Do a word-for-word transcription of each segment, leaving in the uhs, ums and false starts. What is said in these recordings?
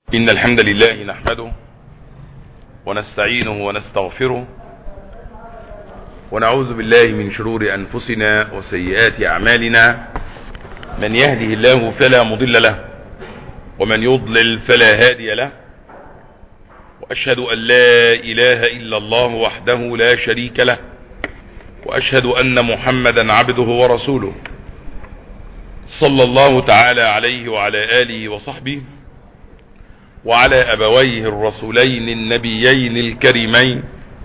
إن الحمد لله نحمده ونستعينه ونستغفره ونعوذ بالله من شرور أنفسنا وسيئات أعمالنا. من يهده الله فلا مضل له ومن يضلل فلا هادي له، وأشهد أن لا إله إلا الله وحده لا شريك له، وأشهد أن محمدا عبده ورسوله صلى الله تعالى عليه وعلى آله وصحبه وعلى أبويه الرسولين النبيين الكريمين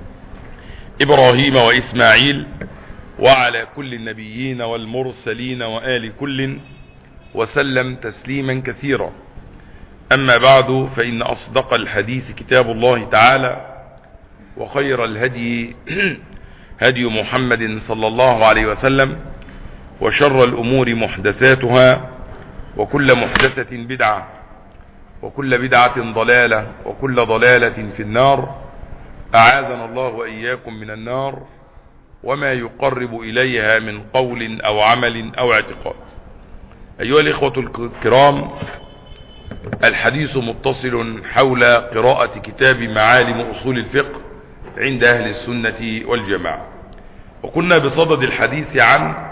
إبراهيم وإسماعيل، وعلى كل النبيين والمرسلين وآل كل وسلم تسليما كثيرا. أما بعد، فإن أصدق الحديث كتاب الله تعالى، وخير الهدي هدي محمد صلى الله عليه وسلم، وشر الأمور محدثاتها، وكل محدثة بدعة، وكل بدعة ضلالة، وكل ضلالة في النار. أعاذنا الله وإياكم من النار وما يقرب إليها من قول أو عمل أو اعتقاد. أيها الإخوة الكرام، الحديث متصل حول قراءة كتاب معالم أصول الفقه عند أهل السنة والجماعة، وكنا بصدد الحديث عن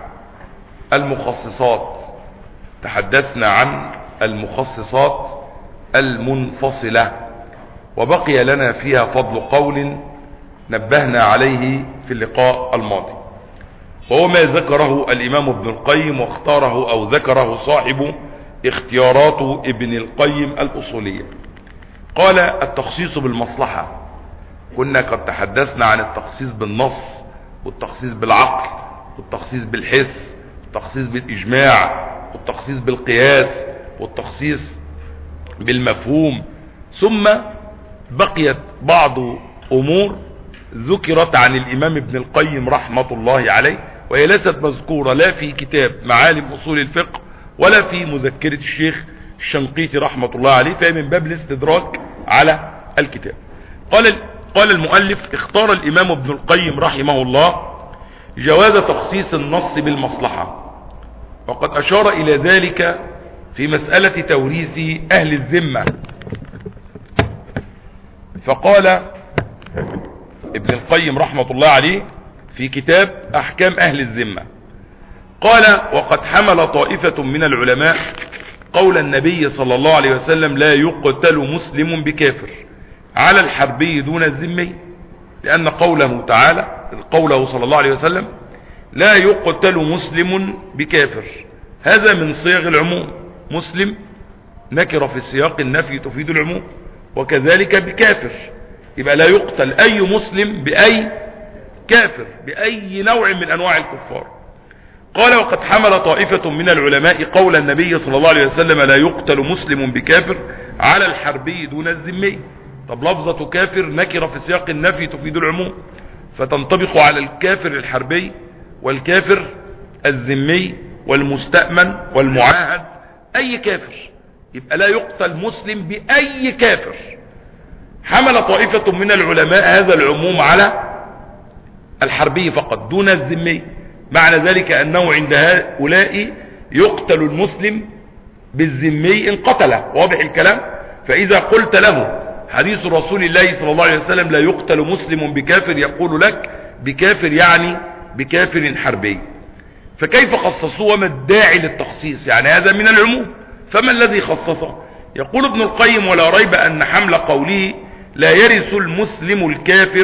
المخصصات. تحدثنا عن المخصصات المنفصلة، وبقي لنا فيها فضل قول نبهنا عليه في اللقاء الماضي، وهو ما ذكره الإمام ابن القيم واختاره أو ذكره صاحب اختيارات ابن القيم الأصولية. قال: التخصيص بالمصلحة. كنا قد تحدثنا عن التخصيص بالنص، والتخصيص بالعقل، والتخصيص بالحس، والتخصيص بالإجماع، والتخصيص بالقياس، والتخصيص بالمفهوم. ثم بقيت بعض أمور ذكرت عن الإمام ابن القيم رحمة الله عليه، وهي ليست مذكورة لا في كتاب معالم أصول الفقه ولا في مذكرة الشيخ الشنقيطي رحمة الله عليه، فهي من باب الاستدراك على الكتاب. قال قال المؤلف: اختار الإمام ابن القيم رحمه الله جواز تخصيص النص بالمصلحة، وقد أشار إلى ذلك في مسألة توريث أهل الذمة. فقال ابن القيم رحمة الله عليه في كتاب أحكام أهل الذمة، قال: وقد حمل طائفة من العلماء قول النبي صلى الله عليه وسلم: لا يقتل مسلم بكافر على الحربي دون الذمي، لأن قوله تعالى قوله صلى الله عليه وسلم: لا يقتل مسلم بكافر، هذا من صيغ العموم. مسلم نكر في سياق النفي تفيد العموم، وكذلك بكافر، يبقى لا يقتل أي مسلم بأي كافر، بأي نوع من أنواع الكفار. قال: وقد حمل طائفة من العلماء قول النبي صلى الله عليه وسلم: لا يقتل مسلم بكافر على الحربي دون الذمي. طب لفظة كافر نكر في سياق النفي تفيد العموم، فتنطبق على الكافر الحربي والكافر الذمي والمستأمن والمعاهد، أي كافر، يبقى لا يقتل مسلم بأي كافر. حمل طائفة من العلماء هذا العموم على الحربي فقط دون الذمي، معنى ذلك أنه عند هؤلاء يقتل المسلم بالذمي إن قتله. واضح الكلام؟ فإذا قلت له حديث رسول الله صلى الله عليه وسلم: لا يقتل مسلم بكافر، يقول لك بكافر يعني بكافر حربي. فكيف خصصوه؟ وما الداعي للتخصيص؟ يعني هذا من العموم، فما الذي خصصه؟ يقول ابن القيم: ولا ريب أن حمل قوله لا يرث المسلم الكافر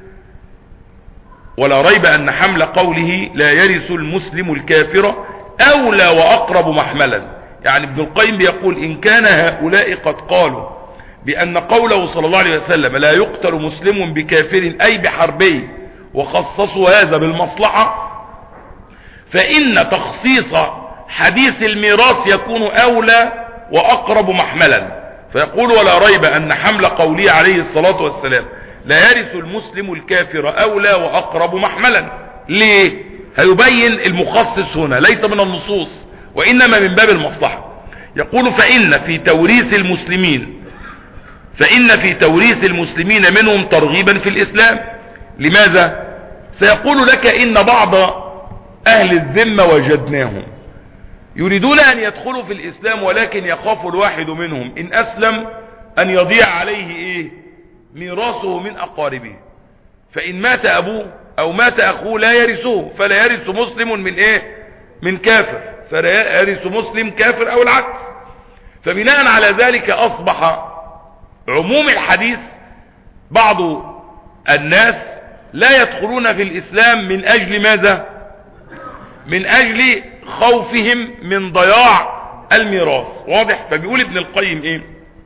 ولا ريب أن حمل قوله لا يرث المسلم الكافر أولى وأقرب محملا. يعني ابن القيم بيقول: إن كان هؤلاء قد قالوا بأن قوله صلى الله عليه وسلم لا يقتل مسلم بكافر أي بحربي، وخصصوا هذا بالمصلحة، فإن تخصيص حديث الميراث يكون أولى وأقرب محملا. فيقول: ولا ريب أن حمل قوله عليه الصلاة والسلام لا يرث المسلم الكافر أولى وأقرب محملا. ليه؟ هيبين المخصص هنا ليس من النصوص وإنما من باب المصلحة. يقول: فإن في توريث المسلمين فإن في توريث المسلمين منهم ترغيبا في الإسلام. لماذا؟ سيقول لك: إن بعض أهل الذمة وجدناهم يريدون أن يدخلوا في الإسلام، ولكن يخاف الواحد منهم إن أسلم أن يضيع عليه إيه ميراثه من أقاربه. فإن مات أبوه أو مات أخوه لا يرثه، فلا يرث مسلم من إيه من كافر، فلا يرث مسلم كافر أو العكس. فبناء على ذلك أصبح عموم الحديث بعض الناس لا يدخلون في الإسلام من أجل ماذا؟ من أجل خوفهم من ضياع الميراث. واضح؟ فبيقول ابن القيم إيه؟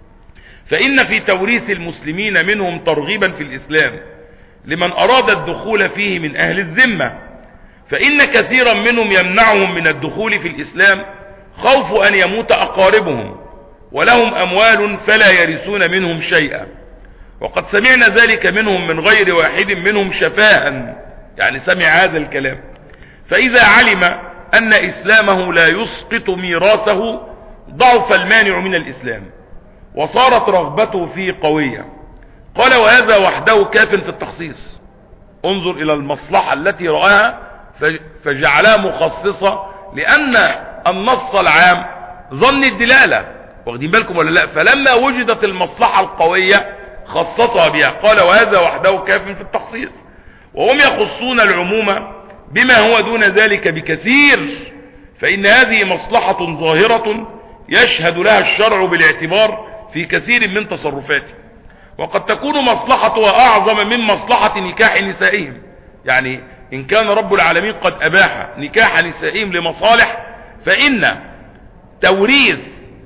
فإن في توريث المسلمين منهم ترغيبا في الإسلام لمن أراد الدخول فيه من أهل الذمة، فإن كثيرا منهم يمنعهم من الدخول في الإسلام خوف أن يموت أقاربهم ولهم أموال فلا يرثون منهم شيئا. وقد سمعنا ذلك منهم من غير واحد منهم شفاها، يعني سمع هذا الكلام. فإذا علم أن إسلامه لا يسقط ميراثه ضعف المانع من الإسلام وصارت رغبته فيه قوية. قال وهذا وحده كاف في التخصيص. انظر إلى المصلحة التي رآها فجعلها مخصصة، لأن النص العام ظن الدلالة، واخدين بالكم ولا لا؟ فلما وجدت المصلحة القوية خصصها بها. قال وهذا وحده كاف في التخصيص. وهم يخصون العموم بما هو دون ذلك بكثير، فإن هذه مصلحة ظاهرة يشهد لها الشرع بالاعتبار في كثير من تصرفاته، وقد تكون مصلحتها أعظم من مصلحة نكاح نسائهم. يعني إن كان رب العالمين قد أباح نكاح نسائهم لمصالح، فإن توريث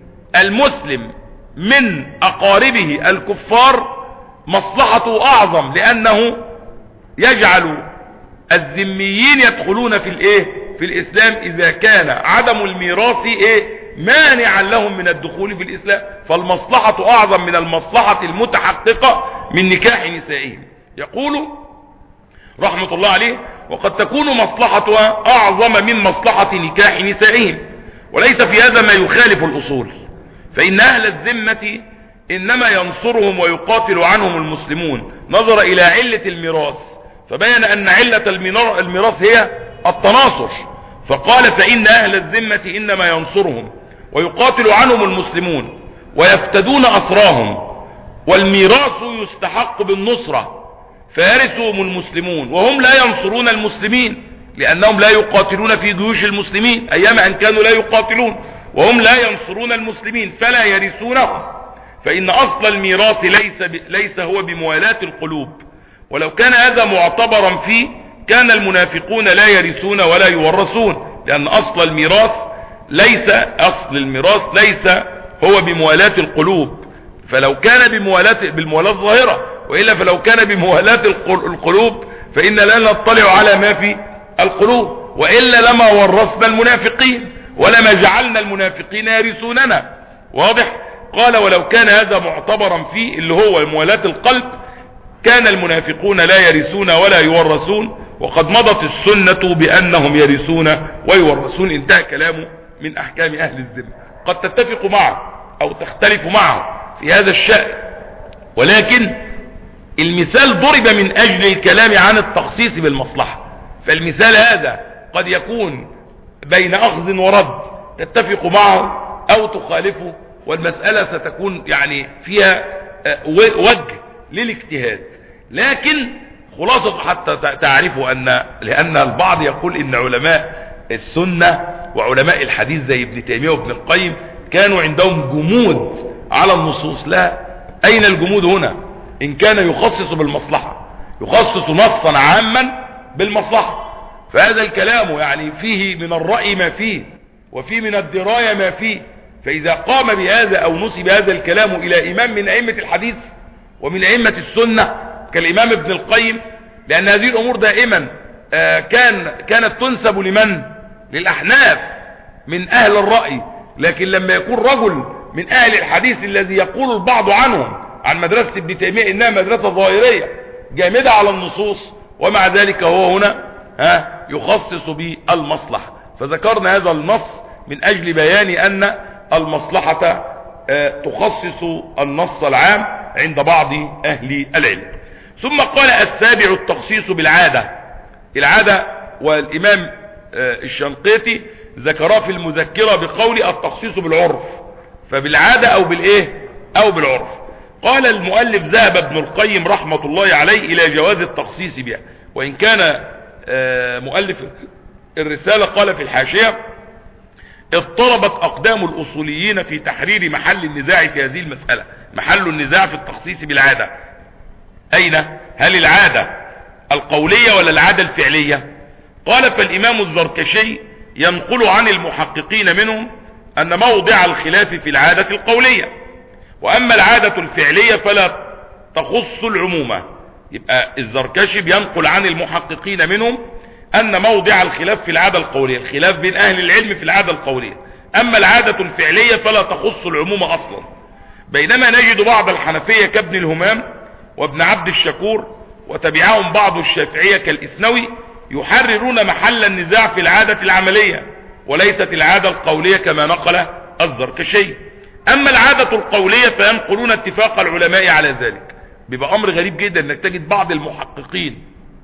المسلم من أقاربه الكفار مصلحته أعظم، لأنه يجعل الذميين يدخلون في الايه في الإسلام إذا كان عدم الميراث ايه مانعا لهم من الدخول في الإسلام. فالمصلحة أعظم من المصلحة المتحققة من نكاح نسائهم. يقول رحمة الله عليه وقد تكون مصلحتها أعظم من مصلحة نكاح نسائهم، وليس في هذا ما يخالف الأصول. فإن أهل الذمة إنما ينصرهم ويقاتل عنهم المسلمون. نظر إلى علة الميراث فبين أن علة الميراث هي التناصر، فقال فإن أهل الذمة إنما ينصرهم ويقاتل عنهم المسلمون ويفتدون أسراهم، والميراث يستحق بالنصرة فيرثهم المسلمون، وهم لا ينصرون المسلمين لأنهم لا يقاتلون في جيوش المسلمين أيام أن كانوا لا يقاتلون، وهم لا ينصرون المسلمين فلا يرثونهم. فإن أصل الميراث ليس, ليس هو بموالاة القلوب، ولو كان هذا معتبرا فيه كان المنافقون لا يرثون ولا يورثون، لأن أصل الميراث ليس أصل الميراث ليس هو بموالاة القلوب. فلو كان بموالاة بالموالاة الظاهرة، وإلا فلو كان بموالاة القلوب فإن لا نطلع على ما في القلوب، وإلا لما ورثنا المنافقين ولما جعلنا المنافقين يرثوننا. واضح؟ قال ولو كان هذا معتبرا فيه اللي هو موالاة القلب كان المنافقون لا يرثون ولا يورثون، وقد مضت السنة بأنهم يرثون ويورثون. انتهى كلامه من أحكام أهل الذمة. قد تتفق معه أو تختلف معه في هذا الشأن، ولكن المثال ضرب من أجل الكلام عن التخصيص بالمصلحة. فالمثال هذا قد يكون بين أخذ ورد، تتفق معه أو تخالفه، والمسألة ستكون يعني فيها وجه للاجتهاد. لكن خلاصة حتى تعرفوا أن لأن البعض يقول إن علماء السنة وعلماء الحديث زي ابن تيمية وابن القيم كانوا عندهم جمود على النصوص. لا، أين الجمود هنا؟ إن كان يخصص بالمصلحة يخصص نصا عاما بالمصلحة، فهذا الكلام يعني فيه من الرأي ما فيه وفيه من الدراية ما فيه. فإذا قام بهذا أو نسب هذا الكلام إلى إمام من أئمة الحديث ومن أئمة السنة كالإمام ابن القيم، لأن هذه الأمور دائما كان كانت تنسب لمن؟ للأحناف من أهل الرأي. لكن لما يكون رجل من أهل الحديث الذي يقول البعض عنهم عن مدرسة ابن تيمية إنها مدرسة ظاهرية جامدة على النصوص، ومع ذلك هو هنا ها يخصص بالمصلحة. فذكرنا هذا النص من أجل بيان أن المصلحة تخصص النص العام عند بعض أهل العلم. ثم قال السابع التخصيص بالعادة. العادة والإمام الشنقيطي ذكرها في المذكرة بقول التخصيص بالعرف، فبالعادة أو بالإيه أو بالعرف. قال المؤلف: ذهب ابن القيم رحمة الله عليه إلى جواز التخصيص بها، وإن كان مؤلف الرسالة قال في الحاشية: اضطربت أقدام الأصوليين في تحرير محل النزاع في هذه المسألة. محل النزاع في التخصيص بالعادة أين؟ هل العادة القولية ولا العادة الفعلية؟ قال: فالإمام الزركشي ينقل عن المحققين منهم أن موضع الخلاف في العادة القولية، وأما العادة الفعلية فلا تخص العمومة. يبقى الزركشي بينقل عن المحققين منهم أن موضع الخلاف في العادة القولية، الخلاف بين أهل العلم في العادة القولية. أما العادة الفعلية فلا تخص العمومة أصلا. بينما نجد بعض الحنفية كابن الهمام وابن عبد الشكور وتبعهم بعض الشافعية كالإسنوي يحررون محل النزاع في العادة العملية وليست العادة القولية كما نقل الزركشي. أما العادة القولية فينقلون اتفاق العلماء على ذلك. بيبقى أمر غريب جدا أنك تجد بعض المحققين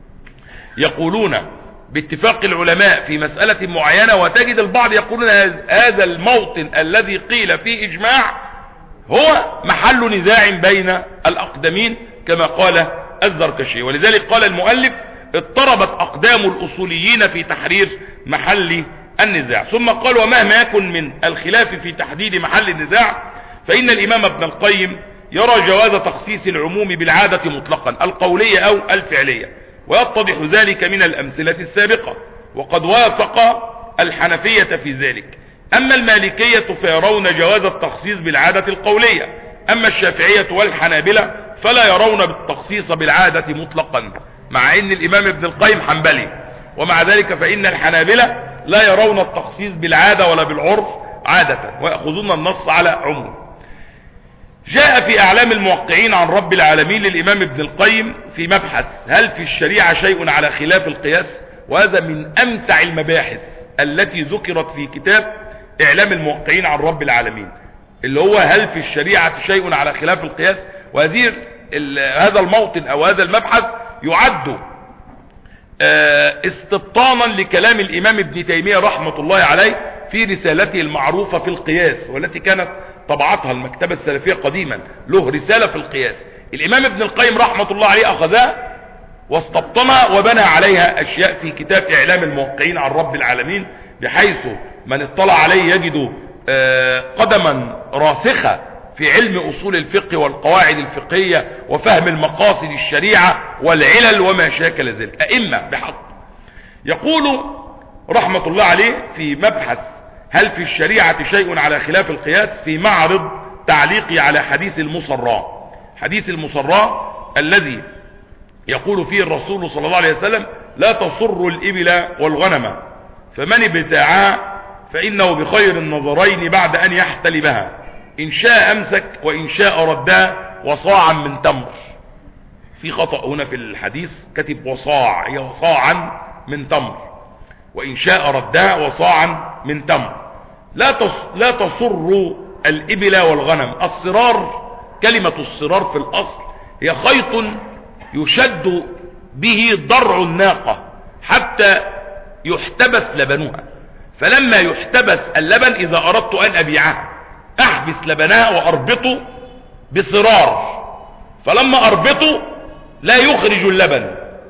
يقولون باتفاق العلماء في مسألة معينة، وتجد البعض يقولون هذا الموطن الذي قيل فيه إجماع هو محل نزاع بين الأقدمين كما قال الزركشي. ولذلك قال المؤلف: اضطربت أقدام الأصوليين في تحرير محل النزاع. ثم قال: ومهما يكن من الخلاف في تحديد محل النزاع فإن الإمام ابن القيم يرى جواز تخصيص العموم بالعادة مطلقا القولية أو الفعلية، ويتضح ذلك من الأمثلة السابقة، وقد وافق الحنفية في ذلك. أما المالكية فيرون جواز التخصيص بالعادة القولية، أما الشافعية والحنابلة فلا يرون بالتخصيص بالعادة مطلقا، مع أن الإمام ابن القيم حنبلي، ومع ذلك فإن الحنابلة لا يرون التخصيص بالعادة ولا بالعرف عادة، ويأخذون النص على عموم. جاء في أعلام الموقعين عن رب العالمين للإمام ابن القيم في مبحث: هل في الشريعة شيء على خلاف القياس؟ وهذا من أمتع المباحث التي ذكرت في كتاب إعلام الموقعين عن رب العالمين، اللي هو هل في الشريعة شيء على خلاف القياس. وهذه هذا الموطن أو هذا المبحث يعد استبطانا لكلام الإمام ابن تيمية رحمة الله عليه في رسالته المعروفة في القياس، والتي كانت طبعتها المكتبة السلفية قديما، له رسالة في القياس. الإمام ابن القيم رحمة الله عليه أخذها واستبطنها وبنى عليها أشياء في كتاب إعلام الموقعين عن رب العالمين، بحيث من اطلع عليه يجد قدما راسخة في علم أصول الفقه والقواعد الفقهية وفهم المقاصد الشريعة والعلل وما شاكل ذلك، أئمة بحق. يقول رحمة الله عليه في مبحث: هل في الشريعة شيء على خلاف القياس، في معرض تعليقي على حديث المصراء. حديث المصراء الذي يقول فيه الرسول صلى الله عليه وسلم: لا تصر الإبل والغنم، فمن ابتاعها فإنه بخير النظرين بعد أن يحتلبها، إن شاء أمسك وإن شاء ردها وصاعا من تمر. في خطأ هنا في الحديث، كتب وصاع، هي وصاعا من تمر، وإن شاء ردها وصاعا من تمر. لا لا تصر الإبل والغنم. الصرار، كلمة الصرار في الأصل هي خيط يشد به ضرع الناقة حتى يحتبس لبنها، فلما يحتبس اللبن إذا أردت أن أبيعها أحبس لبنها وأربطه بصرار، فلما أربطه لا يخرج اللبن،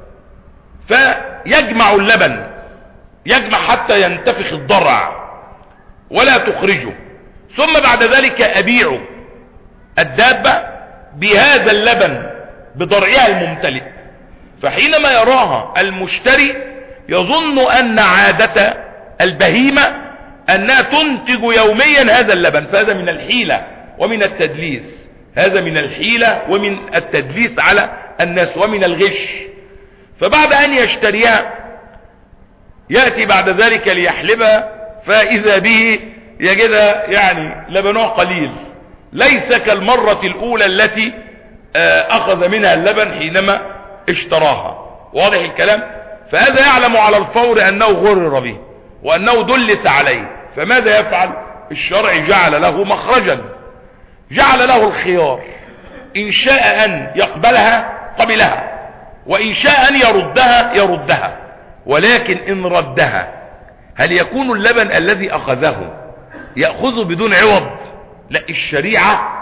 فيجمع اللبن، يجمع حتى ينتفخ الضرع ولا تخرجه، ثم بعد ذلك أبيع الدابة بهذا اللبن بضرعها الممتلئ. فحينما يراها المشتري يظن أن عادة البهيمة أنها تنتج يوميا هذا اللبن، فهذا من الحيلة ومن التدليس، هذا من الحيلة ومن التدليس على الناس ومن الغش. فبعد أن يشتريها يأتي بعد ذلك ليحلبها، فإذا به يجدها يعني لبنها قليل، ليس كالمرة الأولى التي أخذ منها اللبن حينما اشتراها. واضح الكلام؟ فهذا يعلم على الفور أنه غرر به وأنه دلس عليه، فماذا يفعل؟ الشرع جعل له مخرجا، جعل له الخيار، إن شاء أن يقبلها قبلها، وإن شاء أن يردها يردها. ولكن إن ردها هل يكون اللبن الذي أخذه يأخذه بدون عوض؟ لا، الشريعة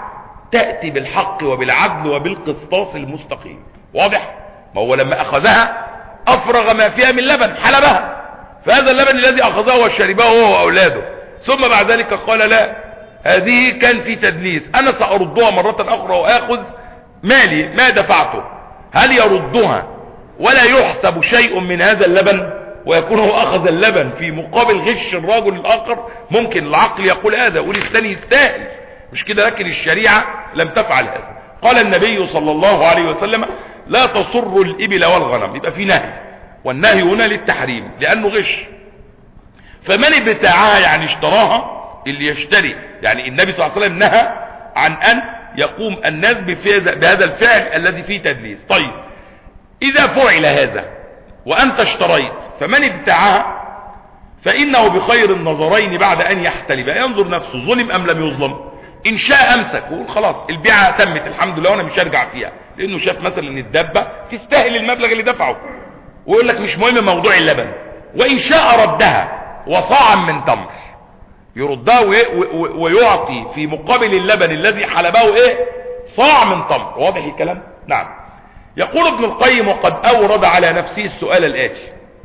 تأتي بالحق وبالعدل وبالقسطاس المستقيم. واضح؟ ما هو لما أخذها أفرغ ما فيها من لبن حلبها، فهذا اللبن الذي أخذه وشربه هو وأولاده، ثم بعد ذلك قال لا هذه كان في تدليس، أنا سأردها مرة أخرى وآخذ مالي ما دفعته. هل يردها ولا يحسب شيء من هذا اللبن ويكون هو أخذ اللبن في مقابل غش الرجل الآخر؟ ممكن العقل يقول هذا، يقول الثاني يستاهل مش كده، لكن الشريعة لم تفعل هذا. قال النبي صلى الله عليه وسلم لا تصر الإبل والغنم، يبقى في نهي، والنهي هنا للتحريم لأنه غش. فمن ابتاعها يعني اشتراها، اللي يشتري، يعني النبي صلى الله عليه وسلم نهى عن أن يقوم الناس بهذا الفعل الذي فيه تدليس. طيب إذا فعل هذا وأنت اشتريت، فمن ابتاعها فإنه بخير النظرين بعد أن يحتلب، ينظر نفسه ظلم أم لم يظلم. إن شاء أمسك وقول خلاص البيعة تمت الحمد لله وأنا مش هرجع فيها، لأنه شاف مثلا إن الدبة تستاهل المبلغ اللي دفعه ويقول لك مش مهم موضوع اللبن. وإن شاء ردها وصاعا من تمر، يردها ويعطي في مقابل اللبن الذي حلبه ايه؟ صاع من تمر. واضح الكلام؟ نعم. يقول ابن القيم وقد أورد على نفسه السؤال الآتي: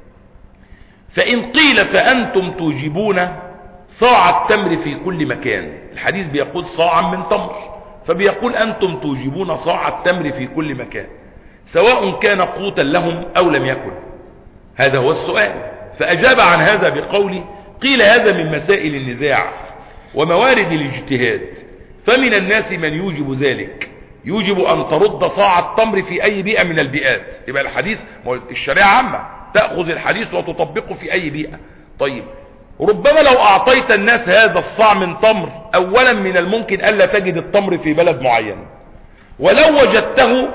فإن قيل فأنتم توجبون صاع التمر في كل مكان، الحديث بيقول صاعا من تمر، فبيقول أنتم توجبون صاع التمر في كل مكان سواء كان قوتا لهم أو لم يكن. هذا هو السؤال. فأجاب عن هذا بقوله: قيل هذا من مسائل النزاع وموارد الاجتهاد، فمن الناس من يوجب ذلك، يوجب أن ترد صاع التمر في أي بيئة من البيئات. يبقى الحديث، الشريعة عامة، تأخذ الحديث وتطبقه في أي بيئة. طيب ربما لو أعطيت الناس هذا الصاع من تمر، أولا من الممكن ألا تجد التمر في بلد معين، ولو وجدته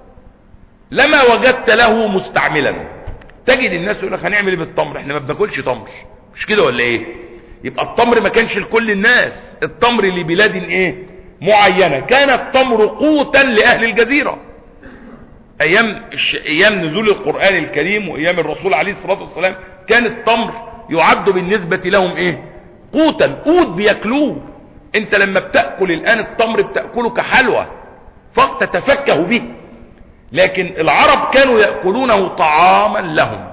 لما وجدت له مستعملا. تجد الناس يقول لك هنعمل ايه بالتمر، احنا ما بناكلش تمر، مش كده ولا ايه؟ يبقى التمر ما كانش لكل الناس، التمر لبلاد ايه معينة. كان التمر قوتا لأهل الجزيرة ايام الش... ايام نزول القرآن الكريم وايام الرسول عليه الصلاة والسلام، كان التمر يعد بالنسبة لهم ايه؟ قوتا، قوت بياكلوه. انت لما بتأكل الان التمر بتأكله كحلوى فقط تتفكه به، لكن العرب كانوا يأكلونه طعاما لهم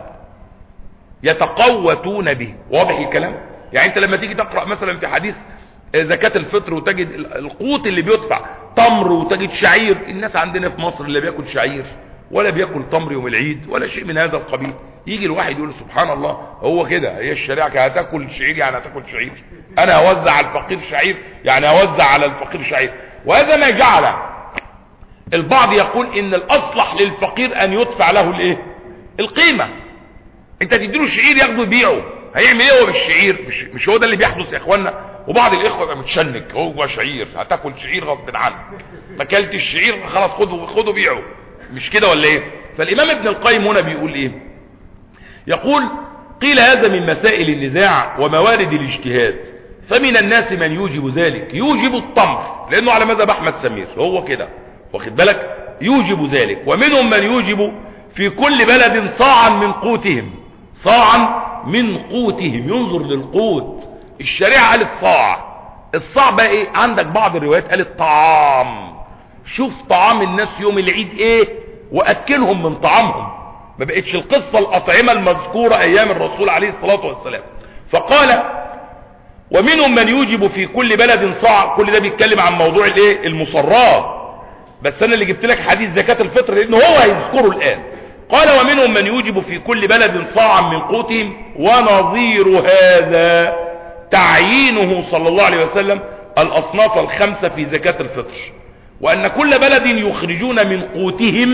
يتقوتون به. واضح الكلام؟ يعني انت لما تيجي تقرأ مثلا في حديث زكاة الفطر وتجد القوت اللي بيدفع تمر وتجد شعير، الناس عندنا في مصر اللي بياكل شعير ولا بياكل تمر يوم العيد ولا شيء من هذا القبيل. يجي الواحد يقول سبحان الله، هو كده هي الشريعة، هتاكل شعير يعني هتاكل شعير، انا اوزع على الفقير شعير يعني اوزع على الفقير شعير. وهذا ما جعل البعض يقول ان الاصلح للفقير ان يدفع له الايه؟ القيمة. انت تديله شعير ياخده يبيعه، هيعمل ايه هو بالشعير؟ مش, مش هو ده اللي بيحدث يا اخوانا؟ وبعض الاخوه يبقى متشنج، هو شعير هتاكل شعير غصب عنك، ما اكلتش الشعير خلاص خده خده بيعه، مش كده ولا ايه؟ فالامام ابن القيم هنا بيقول ايه؟ يقول قيل هذا من مسائل النزاع وموارد الاجتهاد، فمن الناس من يوجب ذلك، يوجب التمر لانه على مذهب احمد سمير، هو كده واخد بالك، يوجب ذلك. ومنهم من يوجب في كل بلد صاعا من قوتهم، صاعا من قوتهم، ينظر للقوت. الشريعة قالت صاع، الصاع بقى ايه؟ عندك بعض الروايات قالت طعام، شوف طعام الناس يوم العيد ايه واكلهم من طعامهم، ما بقتش القصة الاطعمة المذكورة ايام الرسول عليه الصلاة والسلام. فقال ومنهم من يوجب في كل بلد صاع، كل ده بيتكلم عن موضوع الايه؟ المصرات، بس انا اللي جبت لك حديث زكاة الفطر لانه هو هيذكره الان. قال ومنهم من يوجب في كل بلد صاعا من قوتهم، ونظير هذا تعيينه صلى الله عليه وسلم الأصناف الخمسة في زكاة الفطر، وأن كل بلد يخرجون من قوتهم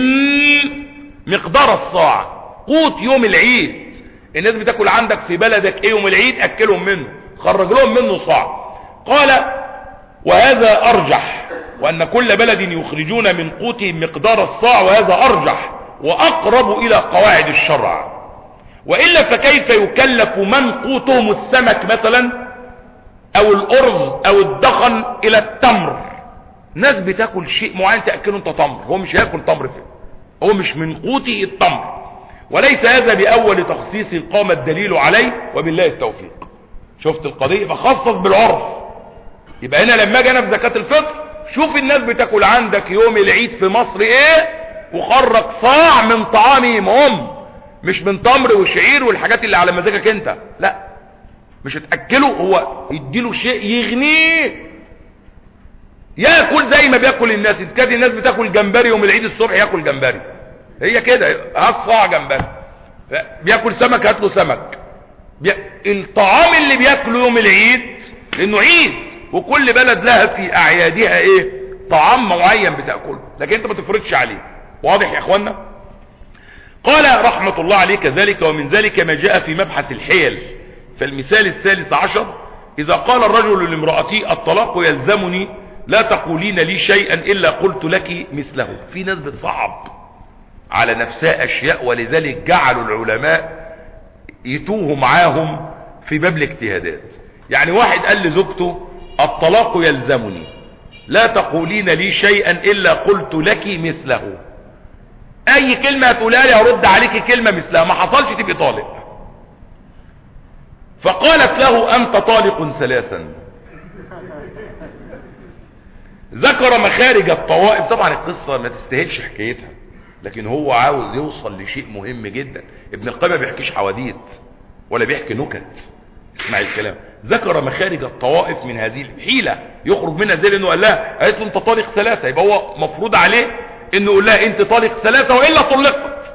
مقدار الصاع. قوت يوم العيد، الناس بتاكل عندك في بلدك ايه يوم العيد؟ أكلهم منه، خرج لهم منه صاع. قال وهذا أرجح، وأن كل بلد يخرجون من قوتهم مقدار الصاع، وهذا أرجح وأقرب إلى قواعد الشرع. وإلا فكيف يكلف من قوتهم السمك مثلا أو الأرز أو الدخن إلى التمر؟ ناس بتاكل شيء معين تأكله انت تمر، هو مش هياكل تمر فيه، هو مش من قوته التمر. وليس هذا بأول تخصيص قام الدليل عليه، وبالله التوفيق. شفت القضية؟ فخصص بالعرف. يبقى هنا لما اجي انا في زكاة الفطر شوف الناس بتاكل عندك يوم العيد في مصر ايه، وخرج صاع من طعامهم هم، مش من تمر وشعير والحاجات اللي على مزاجك انت، لا مش هتاكله، هو يديله شيء يغنيه ياكل زي ما بياكل الناس. اذا كانت الناس بتاكل جمبري يوم العيد الصبح ياكل جمبري، هي كده، هات صاع جمبري. بياكل سمك هات له سمك. بي... الطعام اللي بياكله يوم العيد لانه عيد، وكل بلد لها في اعيادها ايه طعام معين بتاكله، لكن انت ما تفرضش عليه. واضح يا اخوانا؟ قال رحمة الله عليه كذلك ومن ذلك ما جاء في مبحث الحيل. فالمثال الثالث عشر: اذا قال الرجل لامرأتي الطلاق يلزمني لا تقولين لي شيئا الا قلت لك مثله. في ناس بتصعب على نفسها اشياء، ولذلك جعلوا العلماء يتوهوا معاهم في باب الاجتهادات. يعني واحد قال لزوجته الطلاق يلزمني لا تقولين لي شيئا الا قلت لك مثله. اي كلمة هتقولها لي هرد عليك كلمة مثلها، ما حصلش تبقى طالق. فقالت له انت طالق ثلاثا. ذكر مخارج الطوائف. طبعا القصة ما تستاهلش حكايتها، لكن هو عاوز يوصل لشيء مهم جدا. ابن القيم ما بيحكيش حواديت ولا بيحكي نكت، اسمع الكلام. ذكر مخارج الطوائف من هذه الحيلة يخرج منها زي انه قال لها، قالت له انت طالق ثلاثة، يبقى هو مفروض عليه انه يقول لها انت طالق ثلاثة والا طلقت.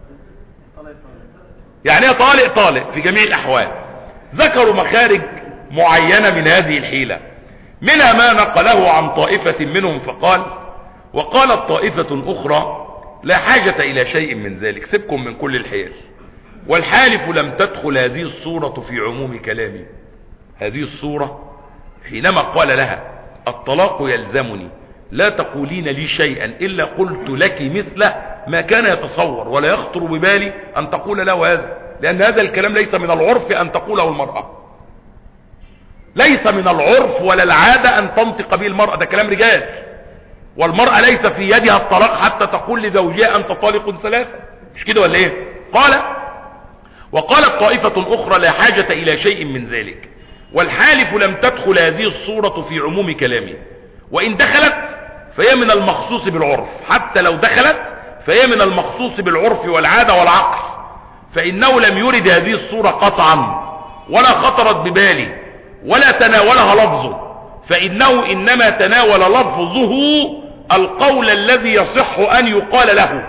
يعني ايه طالق؟ طالق في جميع الاحوال. ذكروا مخارج معينة من هذه الحيلة، منها ما نقله عن طائفة منهم فقال: وقالت طائفة اخرى لا حاجة الى شيء من ذلك، سيبكم من كل الحيل، والحالف لم تدخل هذه الصورة في عموم كلامي. هذه الصورة حينما قال لها الطلاق يلزمني لا تقولين لي شيئا الا قلت لك مثله، ما كان يتصور ولا يخطر ببالي ان تقول له هذا، لان هذا الكلام ليس من العرف ان تقوله المرأة، ليس من العرف ولا العادة ان تنطق به المرأة، ده كلام رجال. والمرأة ليس في يدها الطلاق حتى تقول لزوجها انت طالق ثلاثة، مش كده ولا ايه؟ قال: وقالت طائفة اخرى لا حاجة الى شيء من ذلك، والحالف لم تدخل هذه الصورة في عموم كلامي، وان دخلت فهي من المخصوص بالعرف، حتى لو دخلت فهي من المخصوص بالعرف والعادة والعقل، فانه لم يرد هذه الصورة قطعا ولا خطرت ببالي ولا تناولها لفظه، فانه انما تناول لفظه القول الذي يصح ان يقال له،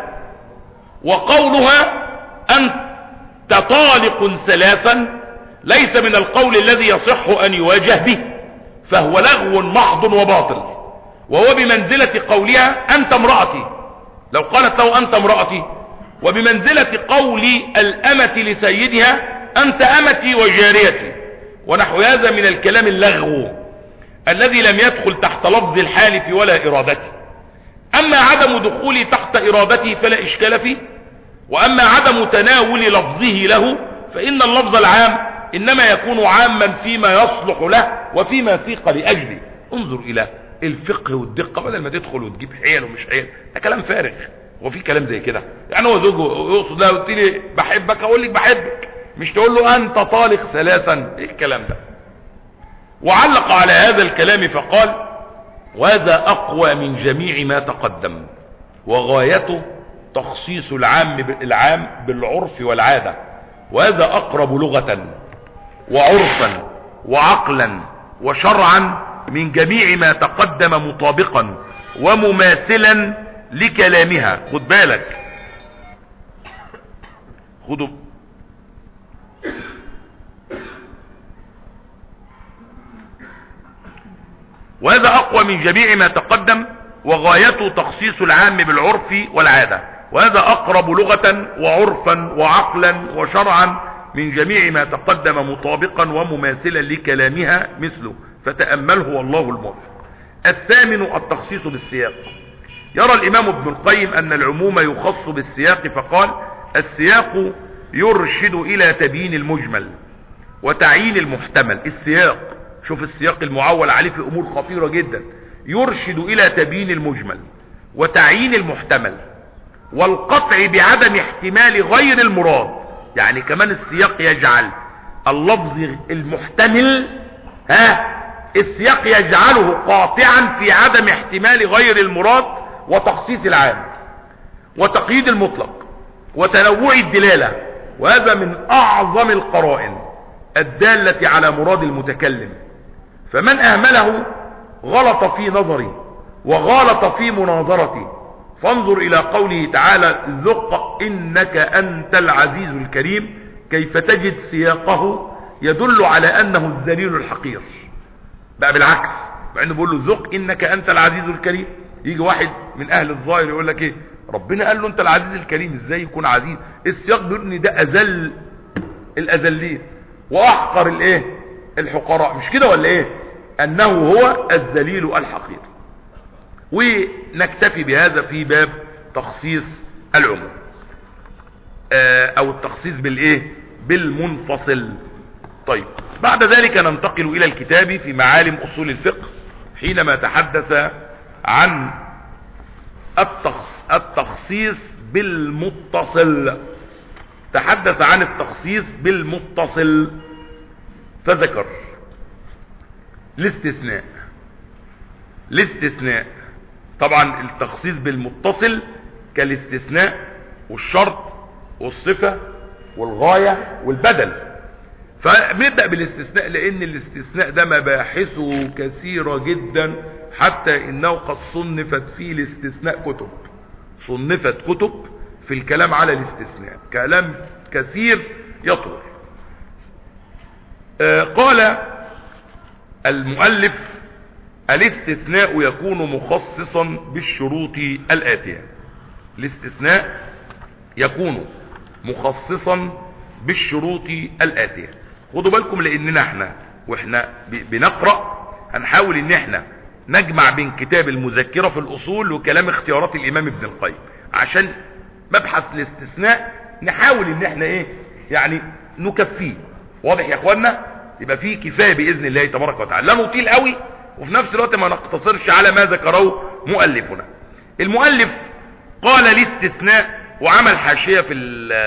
وقولها انت طالق ثلاثا ليس من القول الذي يصح ان يواجه به، فهو لغو محض وباطل، وهو بمنزلة قولها انت امرأتي، لو قالت له انت امرأتي، وبمنزلة قول الامة لسيدها انت امتي وجاريتي، ونحو هذا من الكلام اللغو الذي لم يدخل تحت لفظ الحالف ولا ارادته. اما عدم دخوله تحت ارادته فلا اشكال فيه، واما عدم تناول لفظه له فان اللفظ العام انما يكون عاما فيما يصلح له وفيما سيق لاجله. انظر الى الفقه والدقة، بدل ما تدخل وتجيب حيل ومش حيل، ده كلام فارغ. وفي كلام زي كده؟ يعني هو زوجه يقصد لها قلت لي بحبك اقول لك بحبك، مش تقول له انت طالق ثلاثا، ايه الكلام ده؟ وعلق على هذا الكلام فقال: وهذا اقوى من جميع ما تقدم، وغايته تخصيص العام العام بالعرف والعادة، وهذا اقرب لغة وعرفا وعقلا وشرعا من جميع ما تقدم، مطابقا ومماثلا لكلامها. خد بالك، خدوا وهذا اقوى من جميع ما تقدم، وغايته تخصيص العام بالعرف والعادة، وهذا اقرب لغة وعرفا وعقلا وشرعا من جميع ما تقدم، مطابقا ومماثلا لكلامها مثله، فتأمله والله الموفق. الثامن التخصيص بالسياق. يرى الامام ابن القيم ان العموم يخص بالسياق، فقال: السياق يرشد الى تبيين المجمل وتعيين المحتمل. السياق، شوف السياق المعول عليه في امور خطيرة جدا، يرشد الى تبيين المجمل وتعيين المحتمل والقطع بعدم احتمال غير المراد. يعني كمان السياق يجعل اللفظ المحتمل ها السياق يجعله قاطعا في عدم احتمال غير المراد وتخصيص العام وتقييد المطلق وتنوع الدلالة، وهذا من اعظم القرائن الدالة على مراد المتكلم. فمن اهمله غلط في نظري وغلط في مناظرتي. فانظر الى قوله تعالى ذق انك انت العزيز الكريم، كيف تجد سياقه يدل على انه الذليل الحقير. بقى بالعكس، مع انه بيقول له ذق انك انت العزيز الكريم، يجي واحد من اهل الظاهر يقول لك ايه، ربنا قال له انت العزيز الكريم، ازاي يكون عزيز؟ السياق بيقول ان ده اذل الاذلين واحقر الايه الحقراء، مش كده ولا ايه؟ انه هو الذليل الحقير. ونكتفي بهذا في باب تخصيص العموم او التخصيص بالايه بالمنفصل. طيب، بعد ذلك ننتقل الى الكتاب في معالم اصول الفقه، حينما تحدث عن التخص... التخصيص بالمتصل. تحدث عن التخصيص بالمتصل فذكر الاستثناء. الاستثناء طبعا التخصيص بالمتصل كالاستثناء والشرط والصفة والغاية والبدل. فنبدأ بالاستثناء لان الاستثناء ده مباحثه كثيرة جدا، حتى انه قد صنفت فيه الاستثناء كتب، صنفت كتب في الكلام على الاستثناء، كلام كثير يطول. آه قال المؤلف الاستثناء يكون مخصصا بالشروط الآتية. الاستثناء يكون مخصصا بالشروط الآتية. خدوا بالكم لاننا احنا واحنا بنقرأ هنحاول ان احنا نجمع بين كتاب المذكرة في الاصول وكلام اختيارات الامام ابن القيم، عشان مبحث الاستثناء نحاول ان احنا ايه يعني نكفيه. واضح يا اخوانا؟ يبقى فيه كفاية باذن الله تبارك وتعالى، لا نطيل قوي وفي نفس الوقت ما نقتصرش على ما ذكره مؤلفنا. المؤلف قال الاستثناء وعمل حاشية في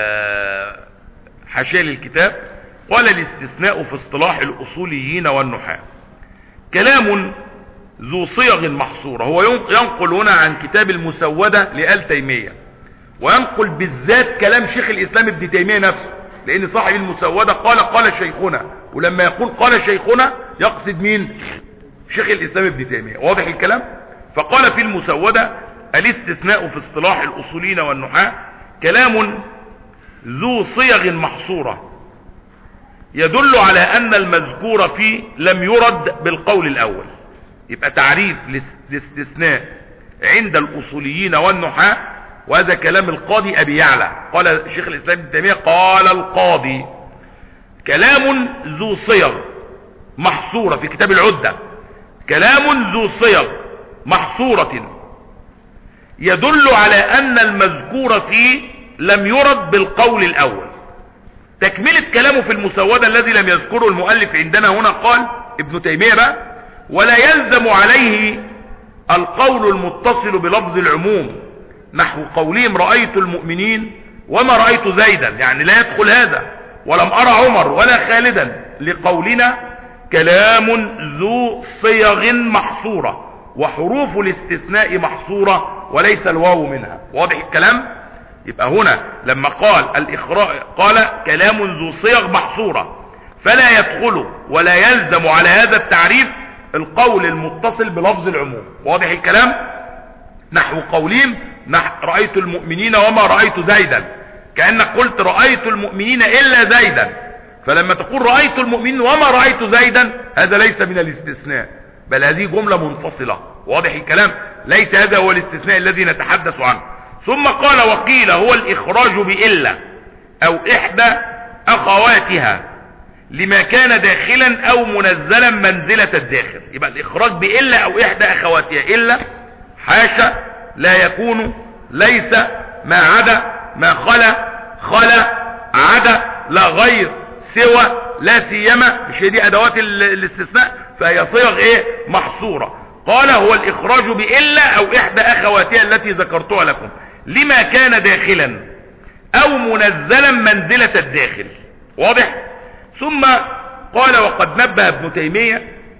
حاشية للكتاب، قال الاستثناء في اصطلاح الاصوليين والنحاة كلام ذو صيغ محصورة. هو ينقل هنا عن كتاب المسودة لآل تيمية، وينقل بالذات كلام شيخ الاسلام ابن تيمية نفسه، لان صاحب المسودة قال قال شيخنا، ولما يقول قال شيخنا يقصد مين؟ شيخ الاسلام ابن تيمية. واضح الكلام؟ فقال في المسودة الاستثناء في اصطلاح الاصوليين والنحاة كلام ذو صيغ محصورة يدل على ان المذكور فيه لم يرد بالقول الاول. يبقى تعريف الاستثناء عند الاصوليين والنحاة، وهذا كلام القاضي ابي يعلى، قال شيخ الاسلام ابن تيمية قال القاضي كلام ذو صيغ محصورة في كتاب العدة، كلام ذو صيغ محصورة يدل على ان المذكور فيه لم يرد بالقول الاول. تكملة كلامه في المسودة الذي لم يذكره المؤلف عندنا هنا، قال ابن تيمية بقى ولا يلزم عليه القول المتصل بلفظ العموم، نحو قولهم رأيت المؤمنين وما رأيت زيدا، يعني لا يدخل هذا، ولم أرى عمر ولا خالدا، لقولنا كلام ذو صيغ محصورة وحروف الاستثناء محصورة وليس الواو منها. واضح الكلام؟ يبقى هنا لما قال الإخراج قال كلام ذو صيغ محصورة، فلا يدخل ولا يلزم على هذا التعريف القول المتصل بلفظ العموم. واضح الكلام؟ نحو قولهم نحو رأيت المؤمنين وما رأيت زيدا، كأنك قلت رأيت المؤمنين إلا زيدا، فلما تقول رأيت المؤمنين وما رأيت زيدا هذا ليس من الاستثناء، بل هذه جملة منفصلة. واضح الكلام؟ ليس هذا هو الاستثناء الذي نتحدث عنه. ثم قال وقيل هو الإخراج بإلا أو إحدى أخواتها لما كان داخلا أو منزلا منزلة الداخل. يبقى الإخراج بإلا أو إحدى أخواتها، إلا حاشا لا يكون، ليس ما عدا، ما خلا خلا عدا، لا غير سوى لا سيما، مش هي دي أدوات الاستثناء؟ فهي صيغ إيه؟ محصورة. قال هو الإخراج بإلا أو إحدى أخواتها التي ذكرتها لكم لما كان داخلا أو منزلا منزلة الداخل. واضح؟ ثم قال وقد نبه ابن تيمية